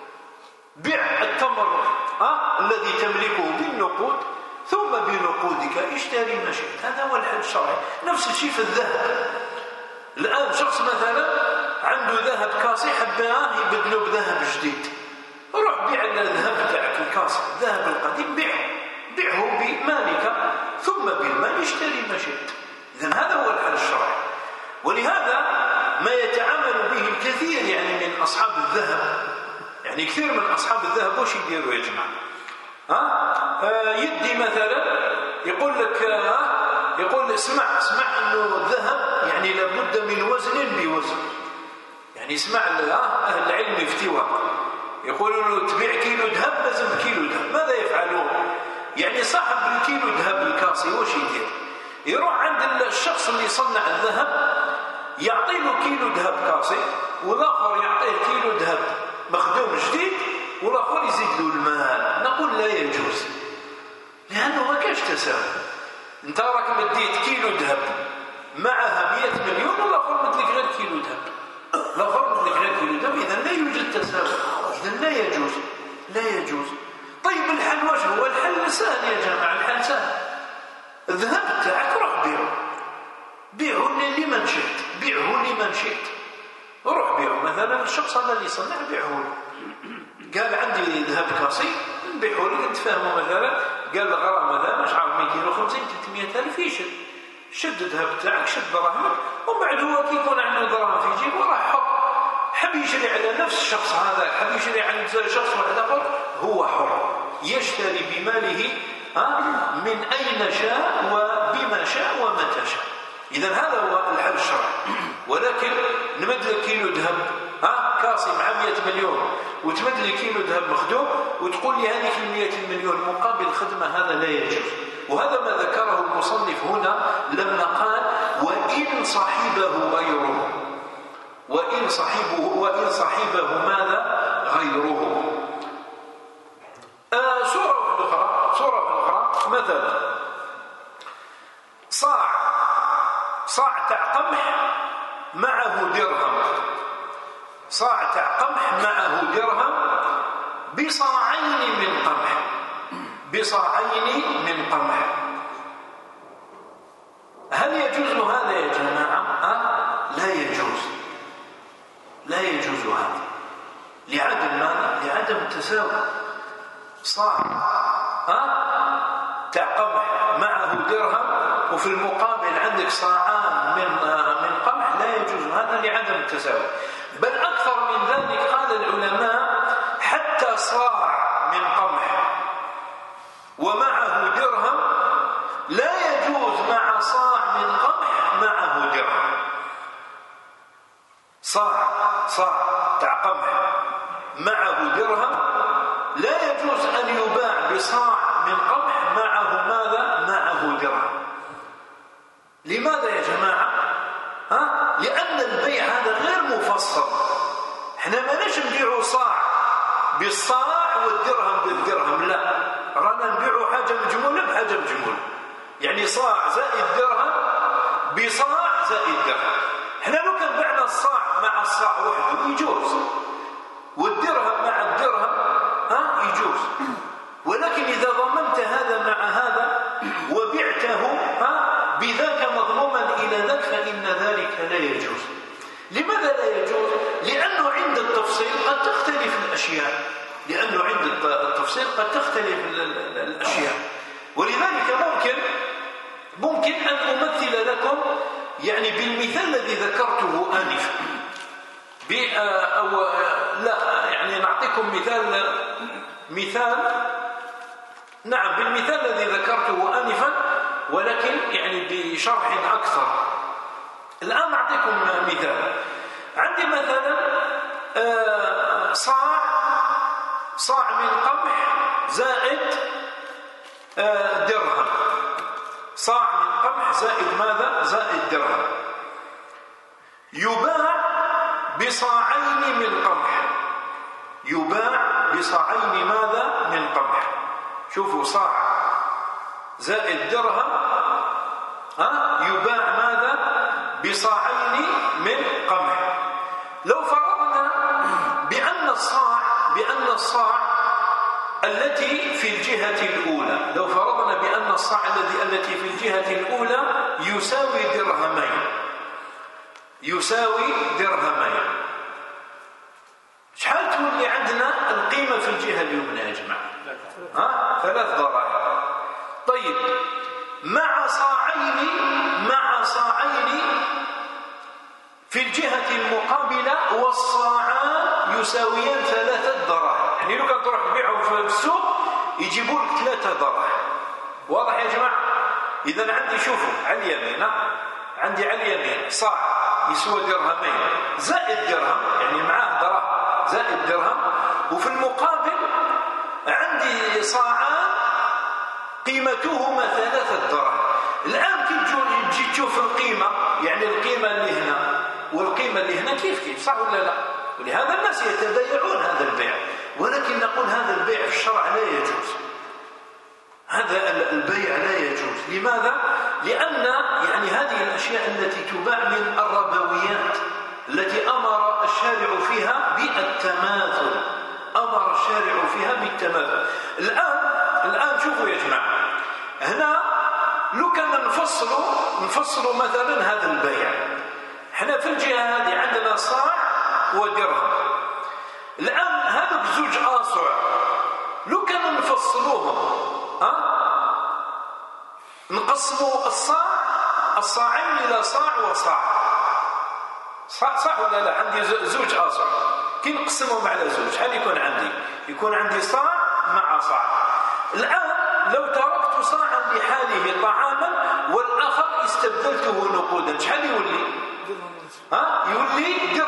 بيع التمر أه؟ الذي تملكه بالنقود، ثم بنقودك اشتري ما شئت. هذا هو الحل الشرعي. نفس الشيء في الذهب. الآن شخص مثلا عنده ذهب كاسي، حباه يبدله بذهب جديد، روح بيع الذهب تاعك الكاسي، الذهب القديم بيعه، بيعه بمالك، ثم بالمال اشتري ما شئت. إذن هذا هو الحل الشرعي. ولهذا ما يتعامل به الكثير يعني من أصحاب الذهب، يعني كثير من أصحاب الذهب وش يديروا يا جماعة؟ ها؟ آه يدي مثلا يقول لك آه يقول اسمع اسمع انه الذهب يعني لابد من وزن بوزن، يعني اسمع اهل العلم يفتوها، يقولوا له تبيع كيلو ذهب لازم كيلو ذهب. ماذا يفعلون؟ يعني صاحب الكيلو ذهب الكاسي وش يدير؟ يروح عند الشخص اللي يصنع الذهب يعطي له كيلو ذهب كاسي، والاخر يعطيه كيلو ذهب مخدوم جديد، والاخر يزيد له المال. نقول لا يجوز، لانه ما كاش تساوي. انت راك مديت كيلو ذهب معها مئة مليون، والاخر مدلك غير كيلو ذهب، الاخر مدلك غير كيلو ذهب، اذا لا يوجد تساوي، اذا لا يجوز، لا يجوز. طيب الحل وش هو؟ الحل سهل يا جماعه، الحل سهل. الذهب تاعك روح بيعه، بيعه لمن شئت، بيعه لمن شئت، روح بيعه. مثلا الشخص هذا اللي يصنع بيعه له، قال عندي ذهب كاسي نبيعه لك، نتفاهموا مثلا، قال الغرامه مثلا مش عارف مئتين وخمسين ثلاثمئة ألف، يشد شد الذهب تاعك، شد دراهمك، ومن بعد هو كي يكون عنده دراهم في جيبه راح حر، حب يشري على نفس الشخص هذا، حب يشري عند شخص واحد اخر، هو حر يشتري بماله من أين شاء وبما شاء ومتى شاء. إذن هذا هو الحل الشرعي. ولكن نمد لك كيلو ذهب ها كاسي مع مئة مليون وتمد لي كيلو ذهب مخدوم وتقول لي هذيك المئة مليون مقابل خدمة، هذا لا يجوز. وهذا ما ذكره المصنف هنا لما قال وإن صاحبه غيره، وإن صاحبه وإن صاحبه ماذا غيره. آه سورة أخرى سورة أخرى مثلا صاع صاع تاع قمح معه درهم، صاع تاع قمح معه درهم بصاعين من قمح، بصاعين من قمح. هل يجوز هذا يا جماعة؟ أه؟ لا يجوز، لا يجوز هذا لعدم ماذا؟ لعدم التساوي. صاع أه؟ تاع قمح معه درهم وفي المقابل عندك صاعان من من قمح، لا يجوز هذا لعدم التساوي. بل أكثر من ذلك قال العلماء حتى صاع من قمح ومعه درهم لا يجوز مع صاع من قمح معه درهم. صاع صاع تاع قمح معه درهم لا يجوز أن يباع بصاع من قمح معه ماذا؟ معه درهم. لماذا يا جماعة؟ ها؟ لأن البيع هذا غير مفصل. احنا ما نش نبيعوا صاع بالصاع والدرهم بالدرهم، لا، رانا نبيعوا حاجة مجمولة بحاجة مجمولة، يعني صاع زائد درهم بصاع زائد درهم. احنا لو كان بعنا الصاع مع الصاع وحده يجوز، والدرهم مع الدرهم ها يجوز، ولكن إذا ضمنت هذا مع هذا وبعته ها بذاك مضموما إلى ذاك فإن ذلك لا يجوز. لماذا لا يجوز؟ لأنه عند التفصيل قد تختلف الأشياء، لأنه عند التفصيل قد تختلف الأشياء. ولذلك ممكن ممكن أن أمثل لكم يعني بالمثال الذي ذكرته آنفا، أو لا يعني نعطيكم مثال مثال نعم بالمثال الذي ذكرته آنفا، ولكن يعني بشرح أكثر. الآن أعطيكم مثال. عندي مثلا صاع صاع من قمح زائد درهم، صاع من قمح زائد ماذا؟ زائد درهم، يباع بصاعين من قمح، يباع بصاعين ماذا؟ من قمح. شوفوا صاع زائد درهم ها يباع ماذا؟ بصاعين من قمح. لو فرضنا بأن الصاع بأن الصاع التي في الجهة الأولى لو فرضنا بأن الصاع الذي التي في الجهة الأولى يساوي درهمين يساوي درهمين شحال تولي عندنا القيمة في الجهة اليمنى يا جماعة؟ ها ثلاث دراهم. طيب مع صاعين مع صاعين في الجهة المقابلة والصاعان يساويان ثلاثة دراهم، يعني لو كان تروح تبيعهم في السوق يجيبوا لك ثلاثة دراهم. واضح يا جماعة؟ إذا عندي شوفوا على اليمين، عندي على اليمين صاع يسوى درهمين زائد درهم، يعني معاه دراهم زائد درهم، وفي المقابل عندي صاعان قيمتهما ثلاثة دراهم. الآن كي تجي تشوف القيمة، يعني القيمة اللي هنا والقيمة اللي هنا كيف كيف، صح ولا لا؟ ولهذا الناس يتبايعون هذا البيع، ولكن نقول هذا البيع في الشرع لا يجوز، هذا البيع لا يجوز. لماذا؟ لأن يعني هذه الأشياء التي تباع من الربويات التي أمر الشارع فيها بالتماثل، أمر الشارع فيها بالتماثل. الآن الآن شوفوا يا جماعة، هنا لو كان نفصلوا نفصلوا مثلا هذا البيع، احنا في الجهة هذه عندنا صاع ودرهم. الآن هذا بزوج آصع لو كان نفصلوهم ها نقسموا الصاع الصاعين إلى صاع وصاع، صح, صح ولا لا؟ عندي زوج آصع كي نقسمهم على زوج شحال يكون عندي؟ يكون عندي صاع مع صاع. الآن لو تركت صاعا لحاله طعاما والآخر استبدلته نقودا شحال يولي؟ ها يولي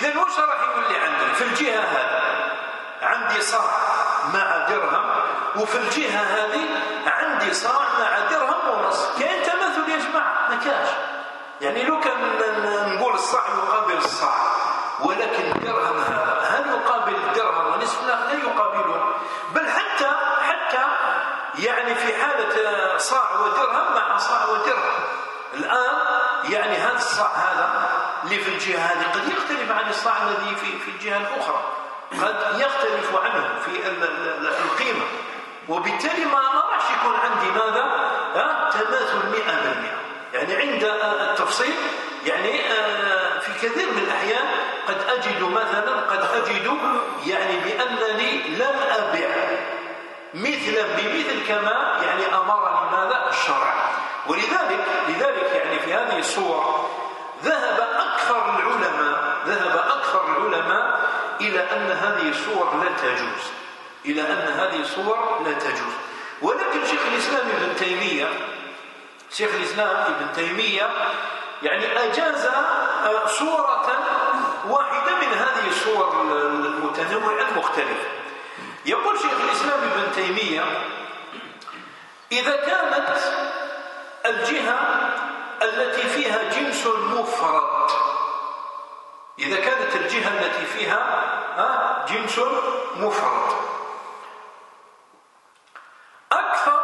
إذن وش راح يولي عندك في الجهة هذه؟ عندي صاع مع درهم، وفي الجهة هذه عندي صاع مع درهم ونص. كاين تماثل يا جماعة؟ ما كاش. يعني لو كان نقول الصاع يقابل الصاع، ولكن الدرهم هذا هل يقابل الدرهم ونصف؟ لا، لا يقابلون. بل حتى حتى يعني في حالة صاع ودرهم مع صاع ودرهم الآن، يعني هذا الصاع هذا اللي في الجهة هذه قد يختلف عن الصاع الذي في في الجهة الأخرى، قد يختلف عنه في القيمة، وبالتالي ما راح يكون عندي ماذا؟ ها؟ تماثل مئة بالمئة. يعني عند التفصيل يعني في كثير من الأحيان قد أجد مثلا قد أجد يعني بأنني لم أبع مثلا بمثل كما يعني أمرني ماذا؟ الشرع. ولذلك لذلك يعني في هذه الصور ذهب أكثر العلماء ذهب أكثر العلماء إلى أن هذه الصور لا تجوز إلى أن هذه الصور لا تجوز. ولكن شيخ الإسلام ابن تيمية شيخ الإسلام ابن تيمية يعني أجاز صورة واحدة من هذه الصور المتنوعة المختلفة. يقول شيخ الإسلام ابن تيمية: إذا كانت الجهة التي فيها جنس مفرد إذا كانت الجهة التي فيها جنس مفرد أكثر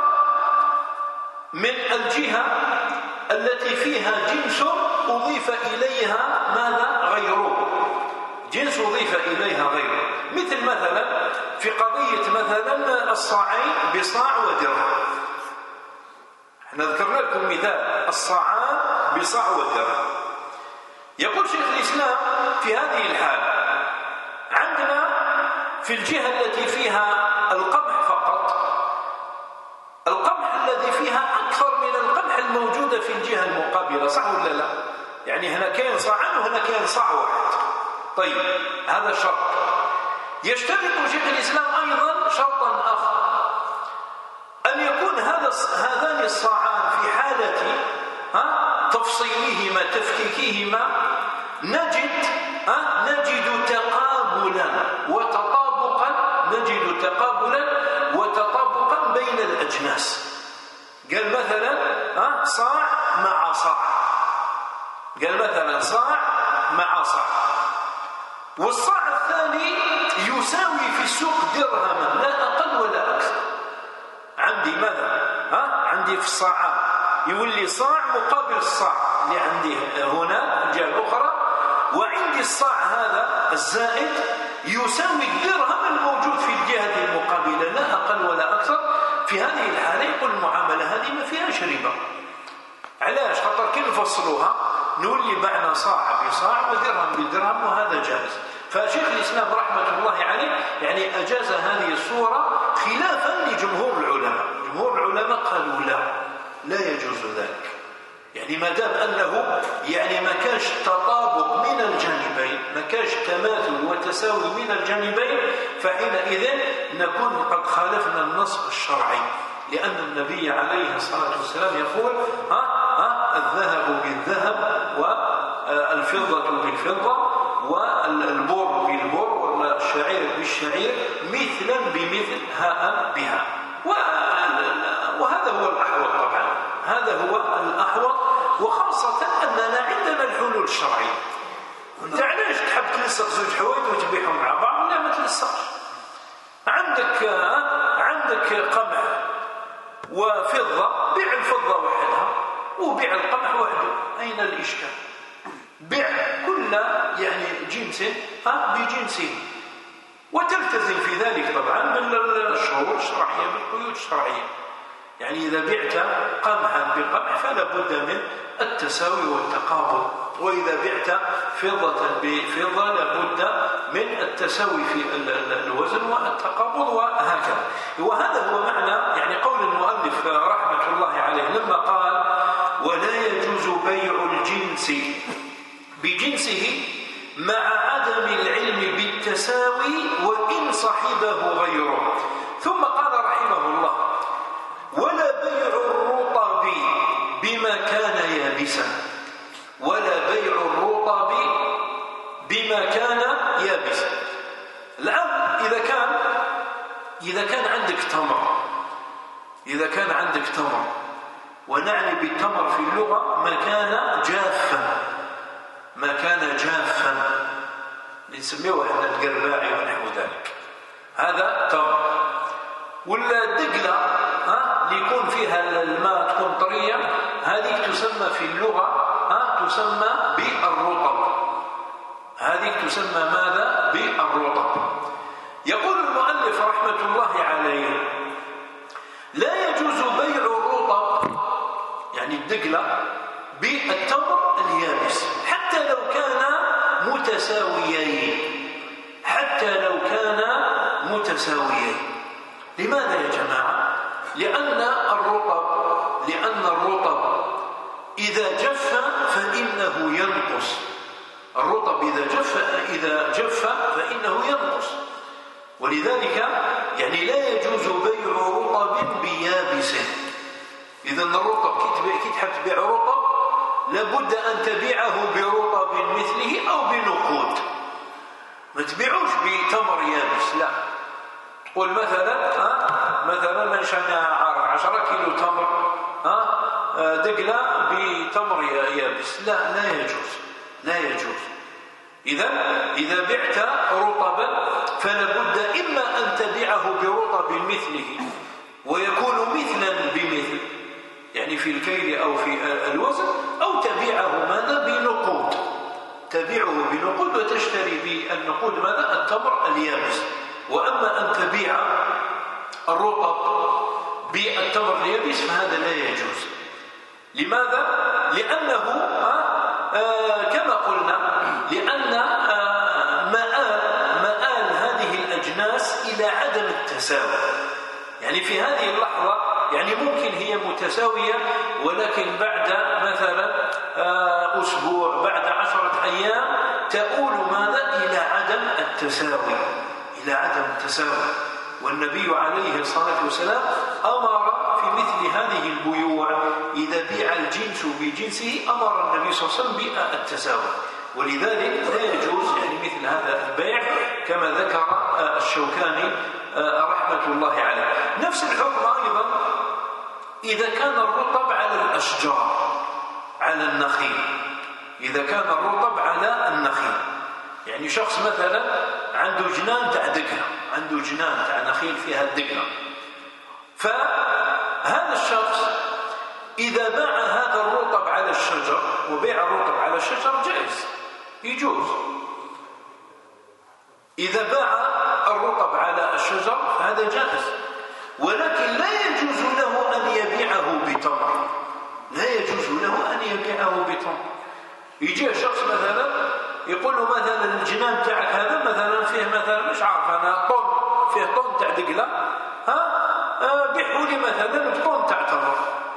من الجهة التي فيها جنس أضيف إليها ماذا؟ غيره جنس أضيف إليها غيره. مثل مثلا في قضية مثلا الصاعين بصاع ودرهم. احنا ذكرنا لكم مثال الصاعان بصاع ودرهم. يقول شيخ الإسلام في هذه الحالة عندنا في الجهة التي فيها القمح فقط القمح الذي فيها أكثر من القمح الموجودة في الجهة المقابلة، صح ولا لا؟ يعني هنا كاين صاعان وهنا كاين صاع واحد. طيب هذا شرط. يشترط شيخ الإسلام أيضا شرطا آخر، أن يكون هذا هذان الصاعان في حالة ها تفصيلهما تفكيكهما نجد ها نجد تقابلا وتطابقا نجد تقابلا وتطابقا بين الأجناس. قال مثلا ها صاع مع صاع قال مثلا صاع مع صاع والصاع الثاني يساوي في السوق درهما لا أقل ولا أكثر. عندي ماذا؟ ها؟ عندي في الصاعات يولي صاع مقابل الصاع اللي عندي هنا الجهة الأخرى، وعندي الصاع هذا الزائد يساوي الدرهم الموجود في الجهة المقابلة لا أقل ولا أكثر. في هذه الحالة يقول المعاملة هذه ما فيهاش ربا. علاش؟ خاطر كي نفصلوها نولي بعنا صاع بصاع ودرهم بدرهم وهذا جائز. فشيخ الإسلام رحمة الله عليه يعني أجاز هذه الصورة خلافا لجمهور العلماء. جمهور العلماء قالوا لا لا يجوز ذلك، يعني ما دام أنه يعني ما كانش تطابق من الجانبين ما كانش تماثل وتساوي من الجانبين فحينئذ نكون قد خالفنا النص الشرعي، لأن النبي عليه الصلاة والسلام يقول ها ها الذهب بالذهب والفضة بالفضة والبر بالبر والشعير بالشعير مثلا بمثل هاء بها. وهذا هو الأحوط طبعا هذا هو الأحوط، وخاصة أننا عندنا الحلول الشرعية. أنت علاش تحب تلصق زوج حوايج وتبيعهم مع بعض؟ لا ما تلصقش. عندك عندك قمح وفضة بيع الفضة وحدها وبيع القمح وحده، أين الإشكال؟ بيع كل يعني جنس بجنسه وتلتزم في ذلك طبعا بالشروط الشرعية بالقيود الشرعية. يعني إذا بعت قمحا بقمح فلا بد من التساوي والتقابل، وإذا بعت فضة بفضة لابد من التساوي في الوزن والتقابل وهكذا. وهذا هو معنى يعني قول المؤلف رحمة الله عليه لما قال ولا يجوز بيع الجنس بجنسه مع عدم العلم بالتساوي وإن صحبه غيره. ثم قال رحمه الله ولا بيع الرطب بما كان يابسا ولا بيع الرطب بما بما كان يابسا. الآن إذا كان إذا كان عندك تمر إذا كان عندك تمر ونعني بالتمر في اللغة ما كان جافا ما كان جافا نسميه احنا القرباعي ونحو ذلك، هذا تمر. ولا الدقلة ها اللي يكون فيها الماء تكون طرية، هذه تسمى في اللغة ها تسمى بالرطب، هذه تسمى ماذا؟ بالرطب. يقول المؤلف رحمة الله عليه: لا يجوز بيع الرطب يعني الدقلة بالتمر اليابس حتى لو كان متساويين، حتى لو كان متساويين. لماذا يا جماعة؟ لأن الرطب لأن الرطب إذا جف فإنه ينقص. الرطب إذا جف إذا جف فإنه ينقص، ولذلك يعني لا يجوز بيع رطب بيابس. إذا الرطب كي تحب تبيع رطب لابد أن تبيعه برطب مثله أو بنقود، ما تبيعوش بتمر يابس. لا تقول مثلا ها مثلا من شان عشرة كيلو تمر ها دقلة بتمر يابس، لا لا يجوز لا يجوز. إذا إذا بعت رطبا فلا بد إما أن تبيعه برطب مثله ويكون مثلا بمثل يعني في الكيل أو في الوزن، أو تبيعه ماذا؟ بنقود، تبيعه بنقود وتشتري بالنقود ماذا؟ التمر اليابس. وأما أن تبيع الرطب بالتمر اليابس فهذا لا يجوز. لماذا؟ لأنه آه كما قلنا لأن آه مآل مآل هذه الأجناس إلى عدم التساوي. يعني في هذه اللحظة يعني ممكن هي متساوية، ولكن بعد مثلا آه أسبوع بعد عشرة أيام تؤول ماذا؟ إلى عدم التساوي إلى عدم التساوي. والنبي عليه الصلاة والسلام أمر في مثل هذه البيوع إذا بيع الجنس بجنسه أمر النبي صلى الله عليه وسلم بالتساوي، ولذلك لا يجوز يعني مثل هذا البيع كما ذكر الشوكاني رحمة الله عليه. نفس الحكم أيضا إذا كان الرطب على الأشجار على النخيل، إذا كان الرطب على النخيل يعني شخص مثلا عنده جنان تاع دقلة، عنده جنان تاع نخيل فيها الدقلة، فهذا الشخص إذا باع هذا الرطب على الشجر وبيع الرطب على الشجر جائز يجوز. إذا باع الرطب على الشجر فهذا جائز، ولكن لا يجوز له أن يبيعه بتمر، لا يجوز له أن يبيعه بتمر. يجي شخص مثلا يقول له مثلا الجنان تاعك هذا مثلا فيه مثلا مش عارف أنا طن، فيه طن تاع دقلة، ها أه بيعوا لي مثلا بطن تاع تمر،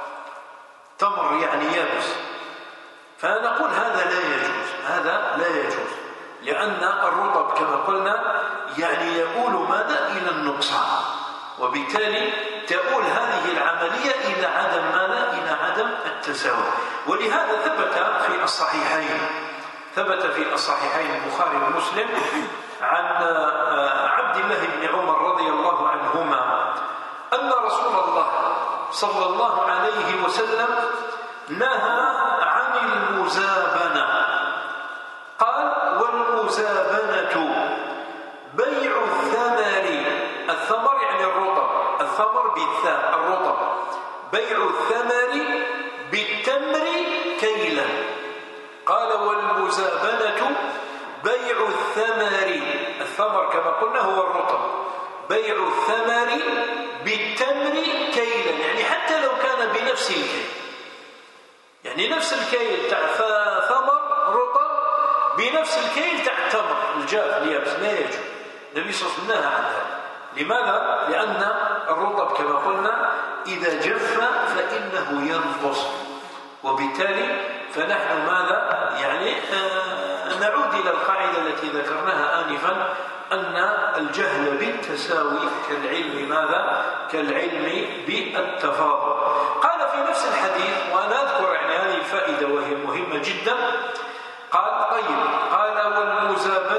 تمر يعني يابس. فنقول هذا لا يجوز، هذا لا يجوز، لأن الرطب كما قلنا يعني يؤول ماذا؟ إلى النقصان، وبالتالي تؤول هذه العملية إلى عدم ماذا؟ إلى عدم التساوي. ولهذا ثبت في الصحيحين ثبت في الصحيحين البخاري ومسلم عن عبد الله بن عمر رضي الله عنهما أن رسول الله صلى الله عليه وسلم نهى عن المزابنة. قال: والمزابنة بيع الثمر، الثمر يعني الرطب، الثمر بالثاء الرطب، بيع الثمر بالتمر كيلا. قال: والمزابنة بيع الثمر، الثمر كما قلنا هو الرطب، بيع الثمر بالتمر كيلا، يعني حتى لو كان بنفس الكيل، يعني نفس الكيل تاع ثمر رطب بنفس الكيل تاع التمر الجاف اليابس لا يجوز. النبي صلى الله عليه وسلم نهى عن ذلك. لماذا؟ لأن الرطب كما قلنا إذا جف فإنه ينقص، وبالتالي فنحن ماذا؟ يعني آه نعود إلى القاعدة التي ذكرناها آنفا أن الجهل بالتساوي كالعلم ماذا؟ كالعلم بالتفاضل. قال في نفس الحديث، وأنا أذكر يعني هذه الفائدة وهي مهمة جدا، قال: طيب، قال: والمزابنة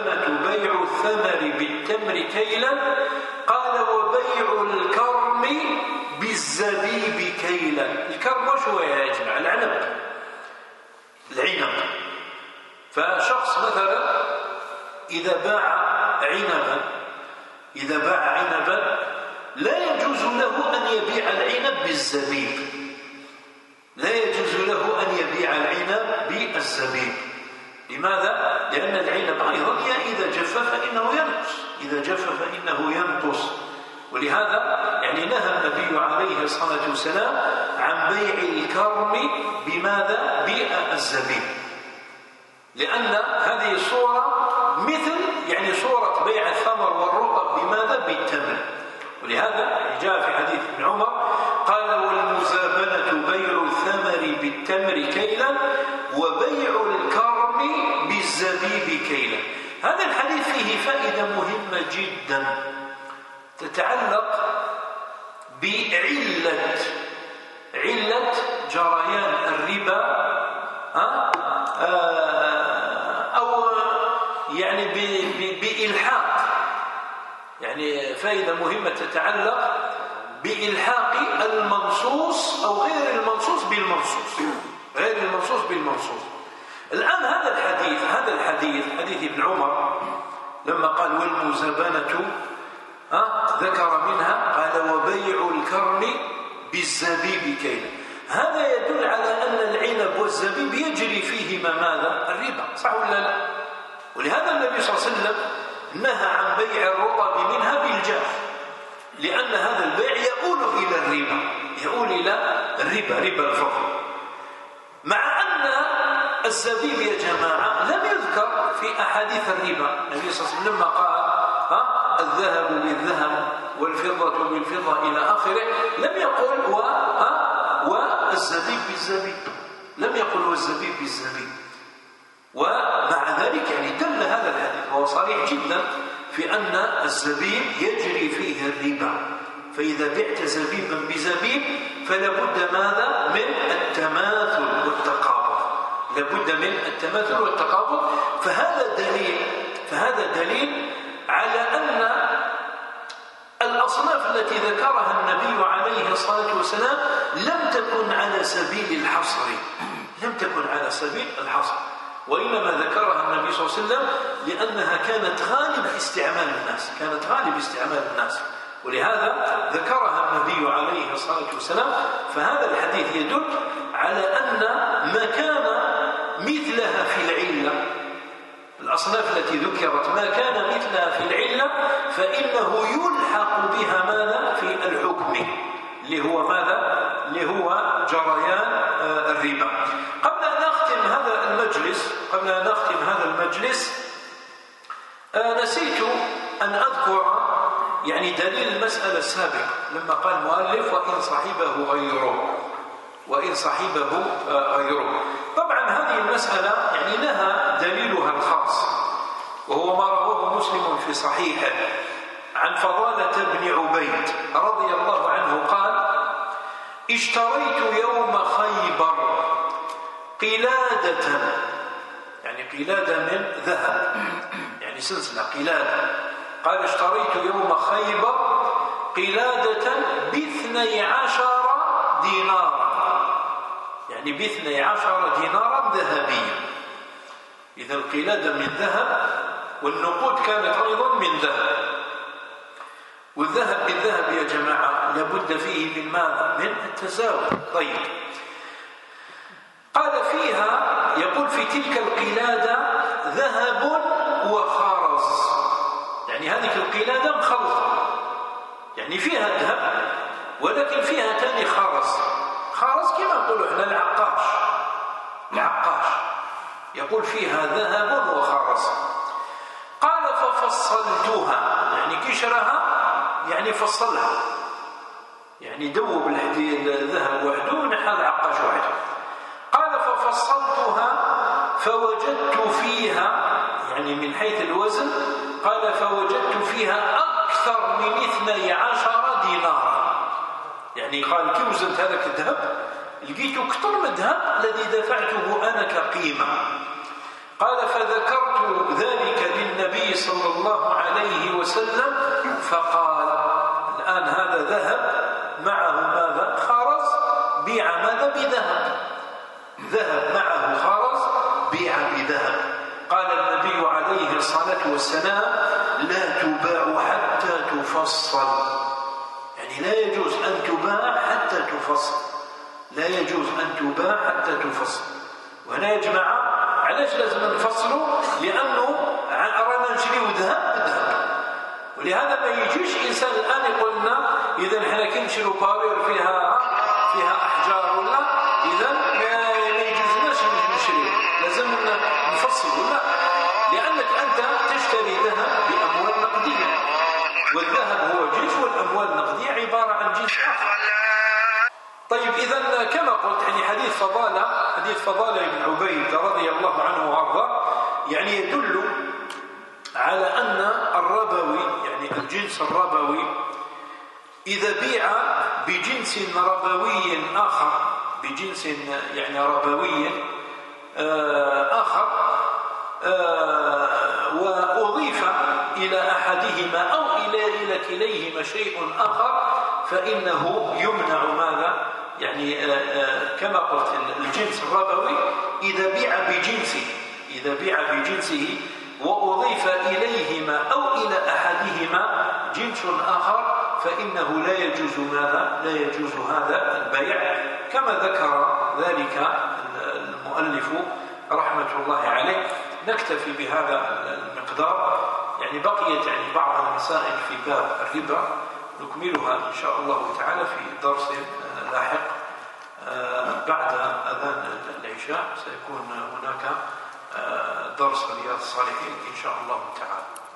الثمر بالتمر كيلا. قال وبيع الكرم بالزبيب كيلا. الكرم وش هو يا جماعة؟ العنب، العنب. فشخص مثلا إذا باع عنبا إذا باع عنبا لا يجوز له أن يبيع العنب بالزبيب، لا يجوز له أن يبيع العنب بالزبيب. لماذا؟ لأن العنب أيضا إذا جف فإنه ينقص، إذا جف فإنه ينقص. ولهذا يعني نهى النبي عليه الصلاة والسلام عن بيع الكرم بماذا؟ بالزبيب، لأن هذه الصورة مثل يعني صورة بيع الثمر والرطب بماذا؟ بالتمر. ولهذا جاء في حديث ابن عمر قال والمزابنة بيع الثمر بالتمر كيلا وبيع الكرم بالزبيب كيلا. هذا الحديث فيه فائدة مهمة جدا تتعلق بعلة علة جريان الربا أو يعني بإلحاق، يعني فائدة مهمة تتعلق بإلحاق المنصوص أو غير المنصوص بالمنصوص، غير المنصوص بالمنصوص. الآن هذا الحديث هذا الحديث حديث ابن عمر لما قال والمزابنة أه ذكر منها قال وبيع الكرم بالزبيب كيلا. هذا يدل على أن العنب والزبيب يجري فيهما ماذا؟ الربا، صح ولا لا؟ ولهذا النبي صلى الله عليه وسلم نهى عن بيع الرطب منها بالجاف، لأن هذا البيع يؤول إلى الربا، يؤول إلى الربا، ربا الفضل. مع أن الزبيب يا جماعة لم يذكر في أحاديث الربا. النبي صلى الله عليه وسلم لما قال ها الذهب بالذهب والفضة بالفضة إلى آخره لم يقل و والزبيب بالزبيب، لم يقل والزبيب بالزبيب. ومع ذلك يعني دل هذا الحديث وهو صريح جدا في أن الزبيب يجري فيه الربا. فإذا بعت زبيبا بزبيب فلا بد ماذا؟ من التماثل والتقابض، لا بد من التماثل والتقابض. فهذا دليل فهذا دليل على أن الأصناف التي ذكرها النبي عليه الصلاة والسلام لم تكن على سبيل الحصر، لم تكن على سبيل الحصر، وإنما ذكرها النبي صلى الله عليه وسلم لأنها كانت غالب استعمال الناس، كانت غالب استعمال الناس، ولهذا ذكرها النبي عليه الصلاة والسلام. فهذا الحديث يدل على أن ما كان مثلها في العلة، الأصناف التي ذكرت ما كان مثلها في العلة فإنه يلحق بها ماذا؟ في الحكم اللي هو ماذا؟ اللي هو جريان الربا. قبل أن نختم هذا المجلس قبل أن نختم هذا المجلس نسيت أن أذكر يعني دليل المسألة السابقة لما قال المؤلف وإن صاحبه غيره، وإن صاحبه غيره. طبعا هذه المسألة يعني لها دليلها الخاص، وهو ما رواه مسلم في صحيحه عن فضالة بن عبيد رضي الله عنه قال اشتريت يوم خيبر قلادة، يعني قلادة من ذهب، يعني سلسلة قلادة. قال اشتريت يوم خيبر قلادة باثني عشر دينارا، يعني باثني عشر دينارا ذهبيا. إذا القلادة من ذهب والنقود كانت أيضا من ذهب، والذهب بالذهب يا جماعة لابد فيه من ماذا؟ من التزاوج. طيب قال فيها يقول في تلك القلادة ذهب وخرز، يعني هذه القلادة مخلطة، يعني فيها ذهب ولكن فيها تاني خرز. خرز كما نقولوا احنا العقاش، العقاش يقول فيها ذهب وخرز. قال ففصلتها، يعني كشرها يعني فصلها، يعني دوب الذهب وحده ونحى العقاش وحده. قال ففصلتها فوجدت فيها، يعني من حيث الوزن، قال فوجدت فيها أكثر من اثني عشر دينارا، يعني قال كي وزنت هذاك الذهب لقيت أكثر من الذهب الذي دفعته أنا كقيمة. قال فذكرت ذلك للنبي النبي صلى الله عليه وسلم فقال الآن هذا ذهب معه ماذا؟ خرز، بيع ماذا؟ بذهب. ذهب معه خرز بيع بذهب. قال النبي عليه الصلاة والسلام لا تباع حتى تفصل، يعني لا يجوز أن تباع حتى تفصل، لا يجوز أن تباع حتى تفصل. وهنا يا جماعة علاش لازم نفصلوا؟ لأنه أرانا نشريو ذهب بذهب، ولهذا ما يجيش إنسان الآن يقول لنا إذا إحنا كي نشريو بارير فيها فيها أحجار ولا إذا ما يجوزناش نشريو، لازم نفصل ولا، لأنك أنت تشتري ذهب بأموال نقدية، والذهب هو جنس والأموال النقدية عبارة عن جنس آخر. طيب إذا كما قلت يعني حديث فضالة حديث فضالة بن عبيد رضي الله عنه وأرضاه يعني يدل على أن الربوي يعني الجنس الربوي إذا بيع بجنس ربوي آخر بجنس يعني ربوي آخر وأضيف إلى أحدهما أو إلى إلى كليهما شيء آخر فإنه يمنع ماذا؟ يعني كما قلت الجنس الربوي إذا بيع بجنسه إذا بيع بجنسه وأضيف إليهما أو إلى أحدهما جنس آخر فإنه لا يجوز ماذا؟ لا يجوز هذا البيع كما ذكر ذلك المؤلف رحمة الله عليه. نكتفي بهذا المقدار، يعني بقيت يعني بعض المسائل في باب الربا نكملها إن شاء الله تعالى في درس لاحق بعد أذان العشاء. سيكون هناك درس رياض الصالحين إن شاء الله تعالى.